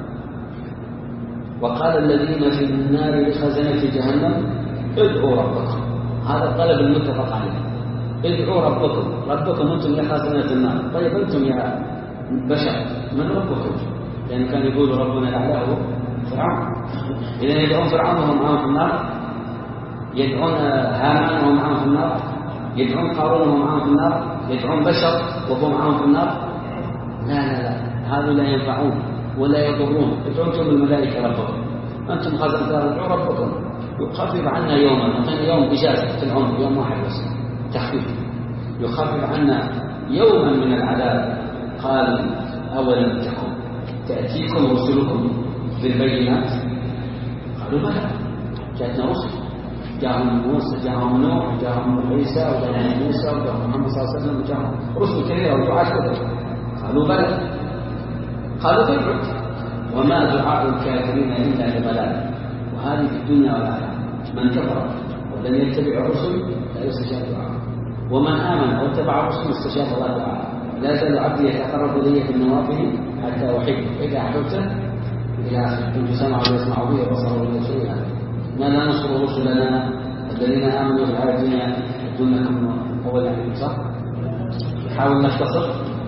وقال الذين في النار لخزنة جهنم ادعوا ربكم. هذا الطلب المتفق عليه. ادعوا ربكم ربكم أنتم يا خزنة النار. طيب أنتم يا بشر من ربكم؟ لأن كان يقول ربنا الأعلى هو فرعون. إذا يدعون فرعون وهم معهم في النار يدعون هامان وهم معهم في النار يدعون قارون وهم معهم في النار يدعون بشر وهم معهم في النار. لا لا لا هذا لا ينفعون ولا يضرون. ادعوا الملائكة ربكم أنتم خزنة النار ادعوا ربكم يخفف عنا يوما. نعطينا يوم إجازة في العمر يوم واحد بس تخفيف يخفف عنا يوما من العذاب. قال أولم تكن تأتيكم رسلكم بالبينات قالوا بلى جاءتنا رسل جاءهم موسى جاءهم نوح جاءهم عيسى وجاءهم موسى وجاءهم محمد صلى الله عليه وسلم وجاءهم رسل كثيرة ودعاة كثيرة. قالوا بلى قالوا بالعد وما دعاء الكافرين إلا لضلال. وهذه في الدنيا والآخرة من كفر ولم يتبع الرسل لا يستجاب دعاءه ومن آمن أو اتبع الرسل استجاب الله دعاءه. لا زال عبدي يتقرب إلي في النوافل حتى أحب إذا أحببته إلى آخره. كنت سمع ويسمع به وبصره ويسوع. ما لا ننصر رسلنا الذين آمنوا في الحياة الدنيا دونكم أول يعني صح. نحاول نختصر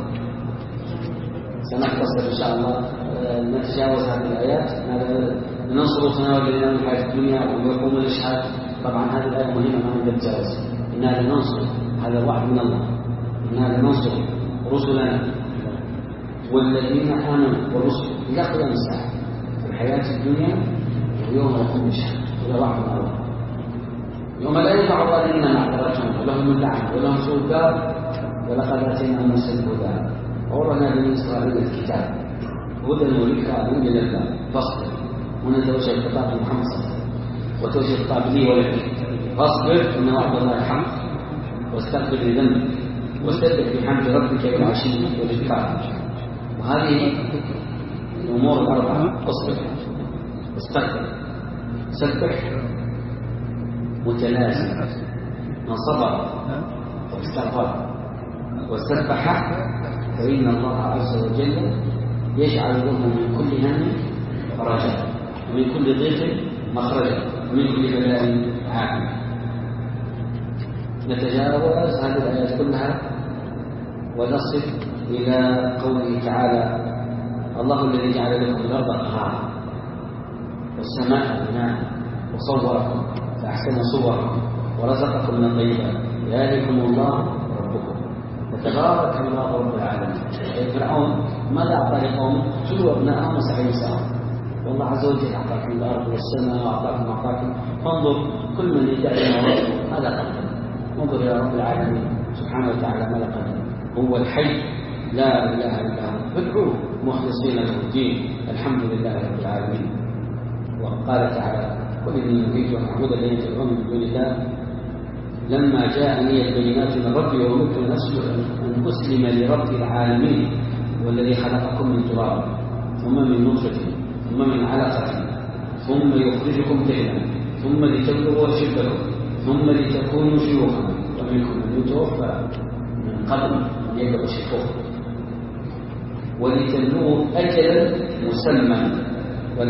سنختصر إن شاء الله نتجاوز هذه الآيات. ننصر رسلنا الذين آمنوا في الحياة الدنيا ويقوموا الإشهاد. طبعا هذه الآية مهمة ما نقدر نتجاوز. إنا لننصر هذا وعد من الله. إنا لننصر رسلنا والذين آمنوا والرسل إلى قيام الساعة في الحياة الدنيا ويوم يقوم الشهر إلى وعد من الله. يوم لا ينفع الظالمين معذرتهم ولهم اللعنة ولهم سوء الدار. ولقد آتينا موسى الهدى وورثنا بني إسرائيل الكتاب هدى وذكرى للألباب. فاصبر. هنا توجه الخطاب لمحمد صلى الله عليه وسلم وتوجه الخطاب لي ولك. فاصبر إن وعد الله حق واستغفر لذنبك وسبح بحمد ربك بالعشي والإبكار. وهذه الأمور الأربعة اصبر واستغفر سبح متلازم. من صبر واستغفر وسبح فإن الله عز وجل يجعل له من كل هم فرجا ومن كل ضيق مخرجا ومن كل بلاء عافية. نتجاوز هذه الآيات كلها ونصل إلى قوله تعالى الله الذي جعل لكم الأرض قرارا والسماء بناء وصوركم فأحسن صوركم ورزقكم من الطيبات ذلكم الله ربكم فتبارك الله رب العالمين. فرعون ماذا أعطى لقومه؟ اقتلوا أبناءهم وسعوا نساءهم. والله عز وجل أعطاكم الأرض والسماء وأعطاكم أعطاكم فانظر كل من يدعي موته هذا قدم. انظر إلى رب العالمين سبحانه وتعالى ما لقد هو الحي لا إله إلا هو فادعوه مخلصين له الدين الحمد لله رب العالمين. وقال تعالى قل إني نهيت أن أعبد الذين تدعون من دون الله لما جاءني البينات من ربي وأمرت أن أسلم لرب العالمين والذي خلقكم من تراب ثم من نطفة ثم من علقة ثم يخرجكم طفلا ثم لتبلغوا أشدكم ثم لتكونوا شيوخا ومنكم من يتوفى من قبل أن يبلغ شيخوخه ولتبلغوا أجلا مسمى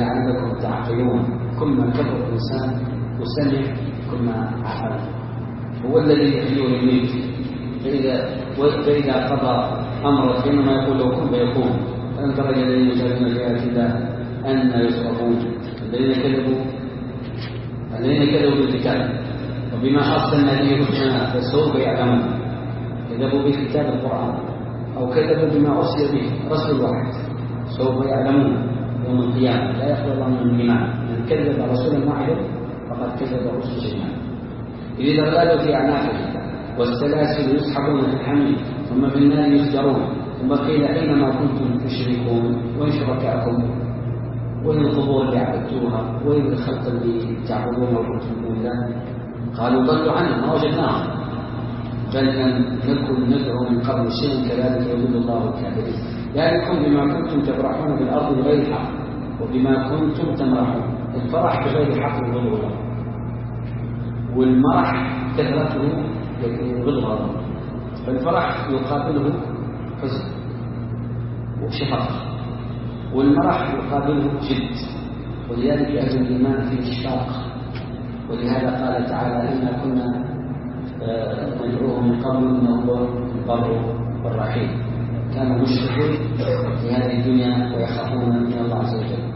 ولعلكم تعقلون. كل ما كبر الإنسان وسمع كل ما عقل. هو الذي يحيي ويميت، فإذا فإذا قضى أمرا حينما يقول له كن فيكون. ألم تر إلى الذين يجادلون في آيات الله أن يصرفون الذين كذبوا الذين كذبوا بالكتاب وبما أرسلنا به رسلنا فسوف يعلمون. كذبوا بالكتاب القرآن أو كذبوا بما أرسل به رسل واحد، سوف يعلمون يوم القيامة. لا يخلو الله من الإيمان، من كذب رسولا واحدا فقد كذب رسل جميعا. إذ الأغلال في أعناقهم والسلاسل يسحبون في الحميم ثم في النار يسجرون ثم قيل أينما كنتم تشركون وإن شركاءكم وإن القبور اللي عبدتوها وإن الخلق اللي تعبدون وكنتم دون الله قالوا ضلوا عنا ما وجدناهم بل لم نكن ندعو من قبل شيئا كذلك يضل الله الكافرين. ذلكم بما كنتم تفرحون بالأرض بغير حق وبما كنتم تمرحون. الفرح بغير حق يضل الله، والمرح كثرته بالغضب، فالفرح يقابله حزن وشفقة، والمرح يقابله جد، ولذلك أهل الإيمان فيه اشتاق. ولهذا قال تعالى إنا كنا ندعوه من قبل إنه هو البر الرحيم. كانوا مشركون في هذه الدنيا ويخافون من الله عز وجل.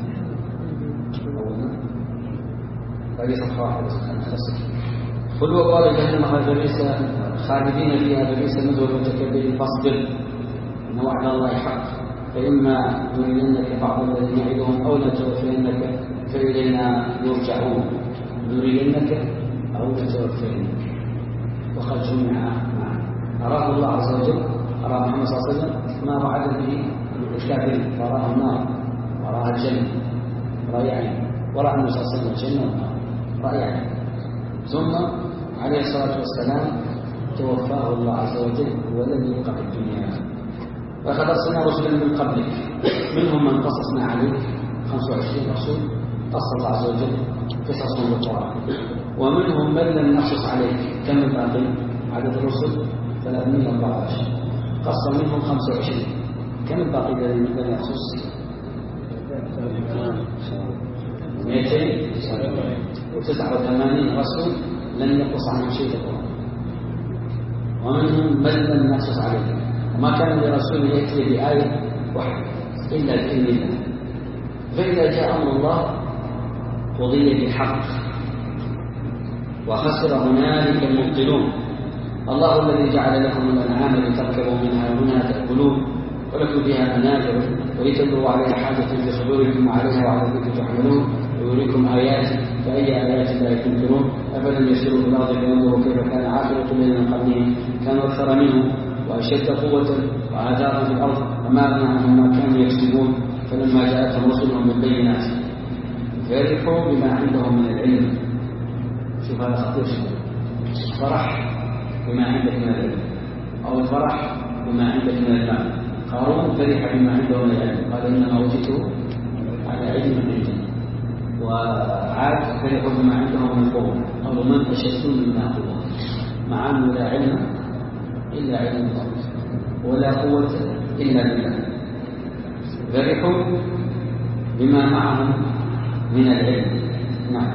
قل وقال جهنم خالدين فيها فبئس مثوى المتكبرين فاصبر إن وعد الله حق فإما نرينك بعض الذي نعدهم أو نتوفينك فإلينا يرجعون. نرينك أو نتوفينك وقد جمع أراه الله عز وجل، أرى محمد صلى الله عليه وسلم ما وعد به الكافرين، فرأى النار ورأى الجنة رأي عين، ورأى النبي صلى الله عليه وسلم الجنة والنار رأي عين. ثم عليه الصلاة والسلام توفاه الله عز وجل ولم يبقى في الدنيا. وقد أرسلنا رسلا من قبلك منهم من قصصنا عليك خمسة وعشرين رسول قص الله عز وجل قصصهم بالقرآن، ومنهم من لم نقصص عليك كم الباقي عدد الرسل ثلاثمائة وأربعة عشر قص منهم خمسة وعشرين كم الباقي الذي لم يقصص مئتين وتسعة وثمانين رسول لم يقص عنهم شيء القرآن، ومنهم من لم نقصص عليه. وما كان لرسول يأتي بآية واحدة إلا بإذن الله. فإذا جاء أمر الله قضي بالحق وخسر هنالك المبطلون. الله الذي جعل لكم من الأنعام لتركبوا منها ومنها تأكلون ولكم فيها منافع ولتبلغوا عليها حاجة في صدوركم وعليها وعلى ذلك تحملون ويريكم آيات فأي آيات الله تنكرون. أفلم يسيروا في الأرض فينظروا كيف كان عاقبة الذين من قبلهم كانوا أكثر منهم وأشد قوة وآثارا في الأرض وما أغنى عنهم ما كانوا يكسبون فلما جاءتهم رسلهم بالبينات فرحوا بما عندهم من العلم. شوف هذا خطير شديد. الفرح بما عندك من العلم أو الفرح بما عندك من المال. قارون فرح بما عنده من العلم قال إنما أوتيته على علم عندي، وعاد فرحوا بما عندهم من القوة قالوا من أشد منا قوة، مع أنه لا علم إلا علم الله ولا قوة إلا بالله. فرحوا بما معهم من العلم. نعم.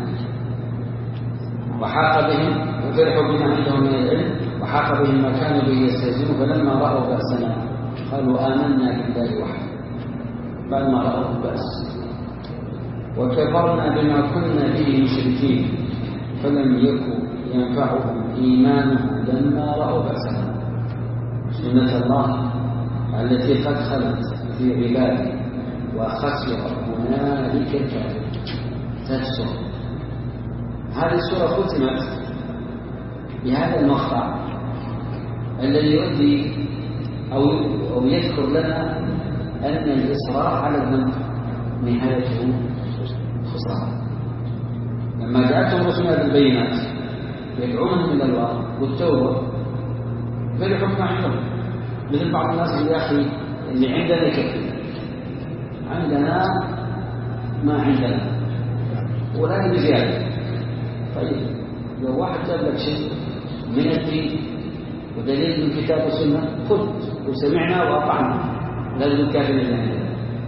وحاق بهم وفرحوا بما عندهم من العلم وحاق بهم ما كانوا به يستهزئون فلما رأوا بأسنا قالوا آمنا بالله وحده بعد ما رأوا البأس وكفرنا بما كنا به مشركين فلم يكن ينفعهم إيمانهم لما رأوا بأسنا. سنة الله التي قد خلت في عباده وخسر هنالك الكافر. تفسر هذه السورة ختمت بهذا المقطع الذي يؤدي أو أو يذكر لنا أن الإصرار على الذنب نهايته خسارة. لما جاءتهم رسلنا بالبينات يدعونهم إلى الله والتوبة فرحوا بما عندهم. مثل بعض الناس يا أخي اللي عندنا يكفي، عندنا ما عندنا ولا بزيادة. طيب لو واحد جاب لك شيء من الدين ودليل من كتاب والسنة خذ وسمعنا وأطعنا لازم الكافر اللي عندنا.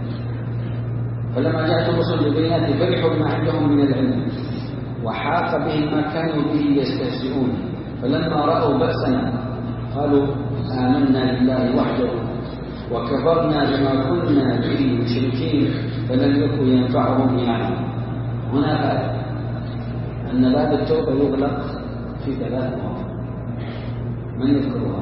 فلما جاءت الرسل بالبينات فرحوا بما عندهم من العلم وحاق بهم ما كانوا به يستهزئون فلما رأوا بأسنا قالوا آمنا بالله وحده وكفرنا بما كنا به مشركين فلم يكن ينفعهم إيمانهم. هنا بعد أن باب التوبة يغلق في ثلاث مواضع. من يذكرها؟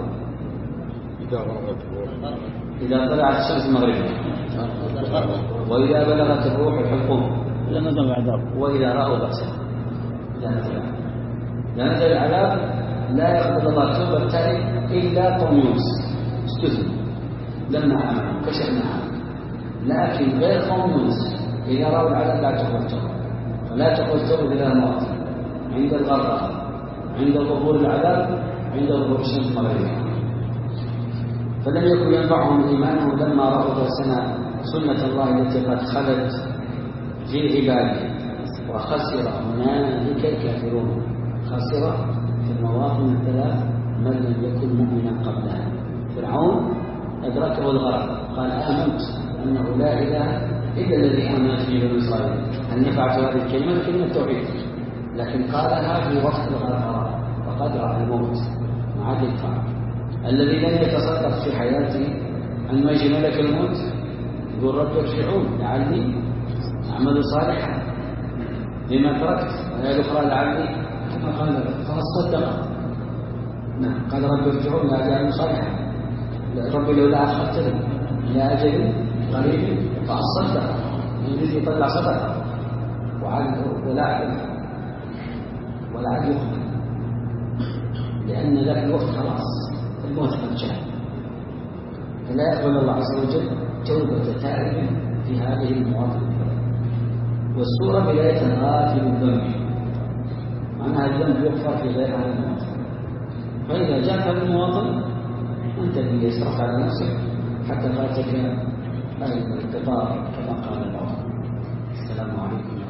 إذا طلعت الشمس المغربية، وإذا بلغت الروح الحلقوم، وإذا رأوا بأسا. إذا نزل إذا نزل العذاب لا يقبل الله توبة التائب إلا قوم يونس استثنوا لما آمنوا كشفنا عنه، لكن غير قوم يونس إذا رأوا العذاب لا تقبل توبة. فلا تقبل توبة إلى المواطن عند الغرق، عند ظهور العذاب، عند ظهور الشمس المغربية. فلم يكن ينفعهم إيمانهم لما رأوا بأسنا سنة الله التي قد خلت في عباده وخسر هنالك الكافرون. خسر في المواطن الثلاث من لم يكن مؤمنا قبلها. فرعون أدركه الغرق قال آمنت أنه لا إله إلا الذي آمنت به بنو إسرائيل. هل نفعت هذه الكلمة؟ كلمة توحيد، لكن قالها في وقت الغرق وقد رأى الموت مع عدل الفعل. الذي لم يتصدق في حياته أن ما يجي ملك الموت يقول رب ارجعون لعلي أعمل صالحا لما تركت، وهي الأخرى لعلي كما قال فاصدق. نعم قال رب ارجعون لعلي أعمل صالحا، رب لولا أخرتني إلى أجل قريب فأصدق. الذي يطلع صدقة ولعل ولعل يقبل، لأن ذاك الوقت خلاص الموت قد جاء. فلا يقبل الله عز وجل توبة تائب في هذه المواطن. والسورة بداية غافل الذنب، معناها الذنب يغفر في غير هذا المواطن. فإذا جاء هذا المواطن أنت اللي يسرح على نفسك حتى فاتك آية القطار كما قال الله. السلام عليكم.